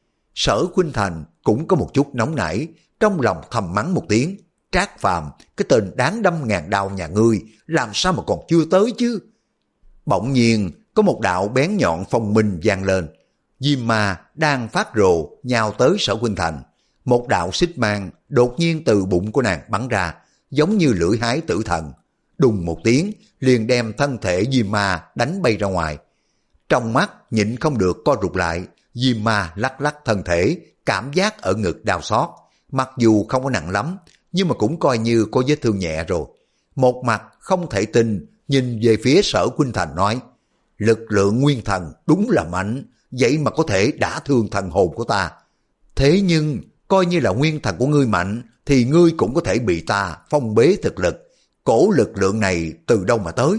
Sở Khuynh Thành cũng có một chút nóng nảy, trong lòng thầm mắng một tiếng. Trác Phàm, cái tên đáng đâm ngàn đao nhà ngươi, làm sao mà còn chưa tới chứ? Bỗng nhiên có một đạo bén nhọn phong minh vang lên. Diêm Ma đang phát rồ nhào tới Sở Khuynh Thành. Một đạo xích mang đột nhiên từ bụng của nàng bắn ra, giống như lưỡi hái tử thần. Đùng một tiếng liền đem thân thể Diêm Ma đánh bay ra ngoài. Trong mắt nhịn không được co rụt lại, Diêm Ma lắc lắc thân thể, cảm giác ở ngực đau xót. Mặc dù không có nặng lắm, nhưng mà cũng coi như có vết thương nhẹ rồi. Một mặt không thể tin, nhìn về phía Sở Khuynh Thành nói, lực lượng nguyên thần đúng là mạnh, vậy mà có thể đả thương thần hồn của ta. Thế nhưng, coi như là nguyên thần của ngươi mạnh, thì ngươi cũng có thể bị ta phong bế thực lực. Cổ lực lượng này từ đâu mà tới?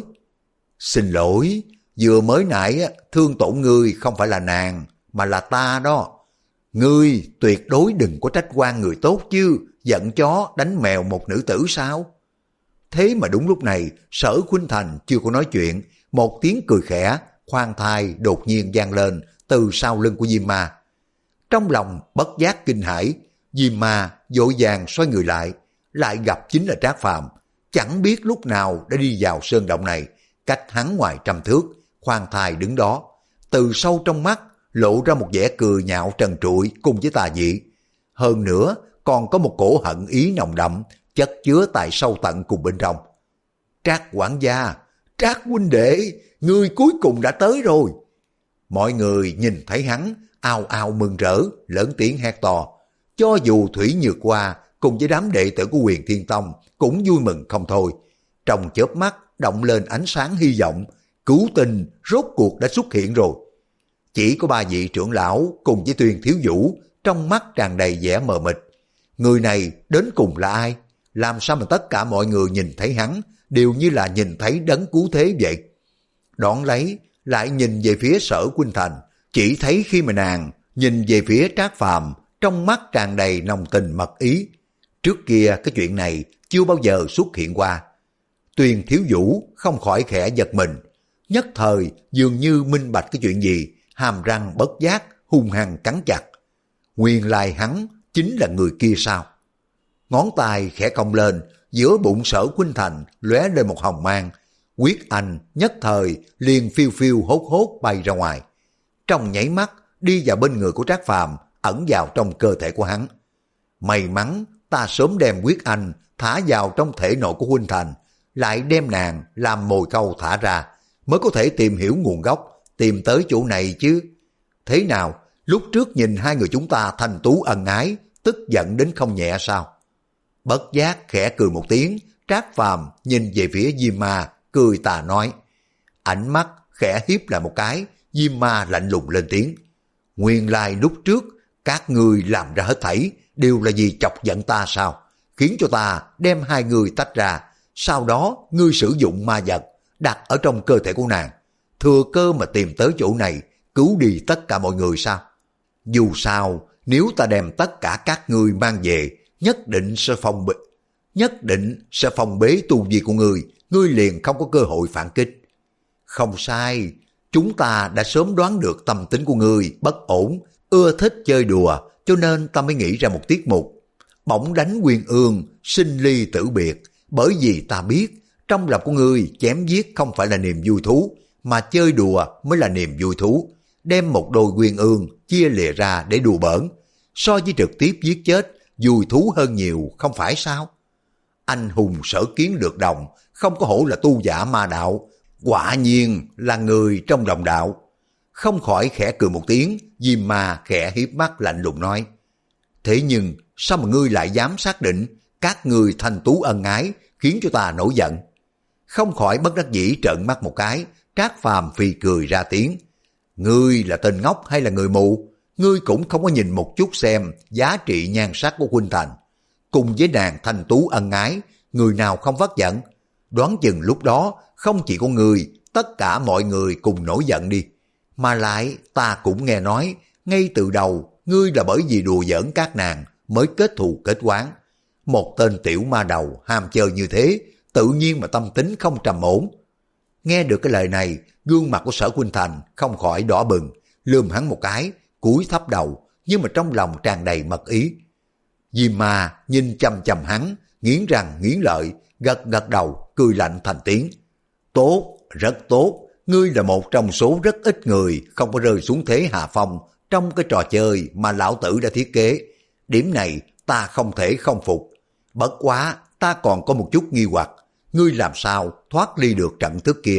Xin lỗi, vừa mới nãy thương tổn ngươi không phải là nàng, mà là ta đó. Ngươi tuyệt đối đừng có trách oan người tốt chứ, giận chó đánh mèo một nữ tử sao? Thế mà đúng lúc này, Sở Khuynh Thành chưa có nói chuyện, một tiếng cười khẽ, khoan thai đột nhiên vang lên từ sau lưng của Diêm Ma. Trong lòng bất giác kinh hãi, Diêm Ma vội vàng xoay người lại, lại gặp chính là Trác Phàm. Chẳng biết lúc nào đã đi vào sơn động này, cách hắn ngoài trăm thước, khoan thai đứng đó. Từ sâu trong mắt lộ ra một vẻ cười nhạo trần trụi cùng với tà dị. Hơn nữa còn có một cổ hận ý nồng đậm, chất chứa tại sâu tận cùng bên trong. Trác quản gia, Trác huynh đệ, ngươi cuối cùng đã tới rồi. Mọi người nhìn thấy hắn, ao ao mừng rỡ, lớn tiếng hét to. Cho dù Thủy Nhược Hoa cùng với đám đệ tử của Huyền Thiên Tông cũng vui mừng không thôi. Trong chớp mắt động lên ánh sáng hy vọng, cứu tinh rốt cuộc đã xuất hiện rồi. Chỉ có ba vị trưởng lão cùng với Tuyền Thiếu Vũ trong mắt tràn đầy vẻ mờ mịt. Người này đến cùng là ai? Làm sao mà tất cả mọi người nhìn thấy hắn đều như là nhìn thấy đấng cứu thế vậy? Đón lấy lại nhìn về phía Sở Khuynh Thành, chỉ thấy khi mà nàng nhìn về phía Trác Phàm, trong mắt tràn đầy nồng tình mật ý. Trước kia cái chuyện này chưa bao giờ xuất hiện qua. Tuyền Thiếu Vũ không khỏi khẽ giật mình, nhất thời dường như minh bạch cái chuyện gì, hàm răng bất giác hung hăng cắn chặt. Nguyên lai hắn chính là người kia sao? Ngón tay khẽ cong lên, giữa bụng Sở Khuynh Thành lóe lên một hồng mang, huyết anh nhất thời liền phiêu phiêu hốt hốt bay ra ngoài. Trong nháy mắt đi vào bên người của Trác Phàm, ẩn vào trong cơ thể của hắn. May mắn ta sớm đem huyết anh thả vào trong thể nội của Khuynh Thành, lại đem nàng làm mồi câu thả ra, mới có thể tìm hiểu nguồn gốc, tìm tới chỗ này chứ. Thế nào, lúc trước nhìn hai người chúng ta thanh tú ân ái, tức giận đến không nhẹ sao? Bất giác khẽ cười một tiếng, Trác Phàm nhìn về phía Diêm Ma, cười tà nói. Ánh mắt khẽ hiếp lại một cái, Diêm Ma lạnh lùng lên tiếng. Nguyên lai lúc trước, các ngươi làm ra hết thảy, đều là vì chọc giận ta sao? Khiến cho ta đem hai người tách ra, sau đó ngươi sử dụng ma vật, đặt ở trong cơ thể của nàng. Thừa cơ mà tìm tới chỗ này, cứu đi tất cả mọi người sao? Dù sao, nếu ta đem tất cả các ngươi mang về, nhất định sẽ phòng bế, nhất định sẽ phòng bế tu vi của ngươi, ngươi liền không có cơ hội phản kích. Không sai, chúng ta đã sớm đoán được tâm tính của ngươi bất ổn, ưa thích chơi đùa, cho nên ta mới nghĩ ra một tiết mục. Bỗng đánh Quyên Ương, sinh ly tử biệt, bởi vì ta biết, trong lòng của ngươi chém giết không phải là niềm vui thú, mà chơi đùa mới là niềm vui thú. Đem một đôi Quyên Ương chia lìa ra để đùa bỡn, so với trực tiếp giết chết, vui thú hơn nhiều, không phải sao? Anh hùng sở kiến lược đồng, không có hổ là tu giả ma đạo, quả nhiên là người trong đồng đạo. Không khỏi khẽ cười một tiếng, Diêm Ma khẽ hiếp mắt lạnh lùng nói. Thế nhưng, sao mà ngươi lại dám xác định các ngươi thanh tú ân ái, khiến cho ta nổi giận? Không khỏi bất đắc dĩ trợn mắt một cái, Trác Phàm phì cười ra tiếng. Ngươi là tên ngốc hay là người mù? Ngươi cũng không có nhìn một chút xem giá trị nhan sắc của Khuynh Thành. Cùng với nàng thanh tú ân ái, người nào không phát giận? Đoán chừng lúc đó không chỉ có người, tất cả mọi người cùng nổi giận đi. Mà lại ta cũng nghe nói, ngay từ đầu ngươi là bởi vì đùa giỡn các nàng mới kết thù kết oán. Một tên tiểu ma đầu ham chơi như thế, tự nhiên mà tâm tính không trầm ổn. Nghe được cái lời này, gương mặt của Sở Khuynh Thành không khỏi đỏ bừng, lườm hắn một cái, cúi thấp đầu, nhưng mà trong lòng tràn đầy mật ý. Diêm Ma nhìn chằm chằm hắn, nghiến răng nghiến lợi, gật gật đầu, cười lạnh thành tiếng. Tốt, rất tốt, ngươi là một trong số rất ít người không có rơi xuống thế hạ phong trong cái trò chơi mà lão tử đã thiết kế. Điểm này ta không thể không phục. Bất quá, ta còn có một chút nghi hoặc, ngươi làm sao thoát ly được trận thức kia?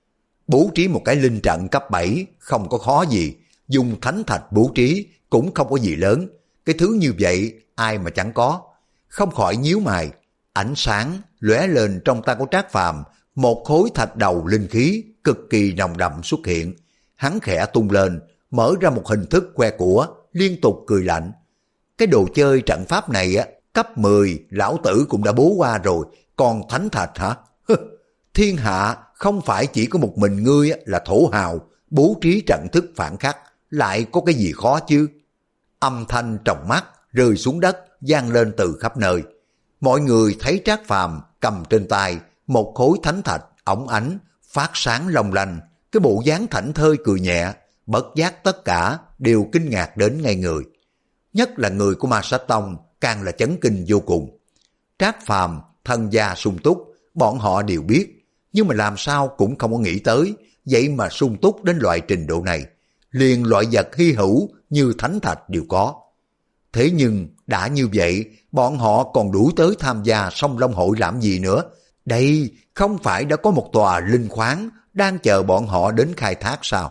Bố trí một cái linh trận cấp bảy không có khó gì, dùng thánh thạch bố trí cũng không có gì lớn. Cái thứ như vậy ai mà chẳng có. Không khỏi nhíu mày, ánh sáng lóe lên trong tay của Trác Phàm, một khối thạch đầu linh khí cực kỳ nồng đậm xuất hiện. Hắn khẽ tung lên, mở ra một hình thức que của, liên tục cười lạnh. Cái đồ chơi trận pháp này á, cấp mười lão tử cũng đã bố qua rồi, còn thánh thạch hả? Thiên hạ không phải chỉ có một mình ngươi là thổ hào, bố trí trận thức phản khắc, lại có cái gì khó chứ? Âm thanh tròng mắt rơi xuống đất, vang lên từ khắp nơi. Mọi người thấy Trác Phàm cầm trên tay một khối thánh thạch óng ánh, phát sáng long lanh, cái bộ dáng thảnh thơi cười nhẹ, bất giác tất cả đều kinh ngạc đến ngay người. Nhất là người của Ma Sát Tông càng là chấn kinh vô cùng. Trác Phàm thân gia sung túc, bọn họ đều biết, nhưng mà làm sao cũng không có nghĩ tới, vậy mà sung túc đến loại trình độ này, liền loại vật hy hữu như thánh thạch đều có. Thế nhưng đã như vậy, bọn họ còn đuổi tới tham gia Song Long hội làm gì nữa? Đây không phải đã có một tòa linh khoáng đang chờ bọn họ đến khai thác sao?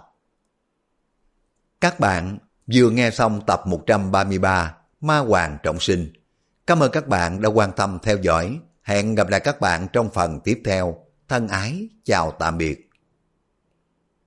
Các bạn vừa nghe xong tập một trăm ba mươi ba Ma Hoàng Trọng Sinh. Cảm ơn các bạn đã quan tâm theo dõi. Hẹn gặp lại các bạn trong phần tiếp theo. Thân ái, chào tạm biệt.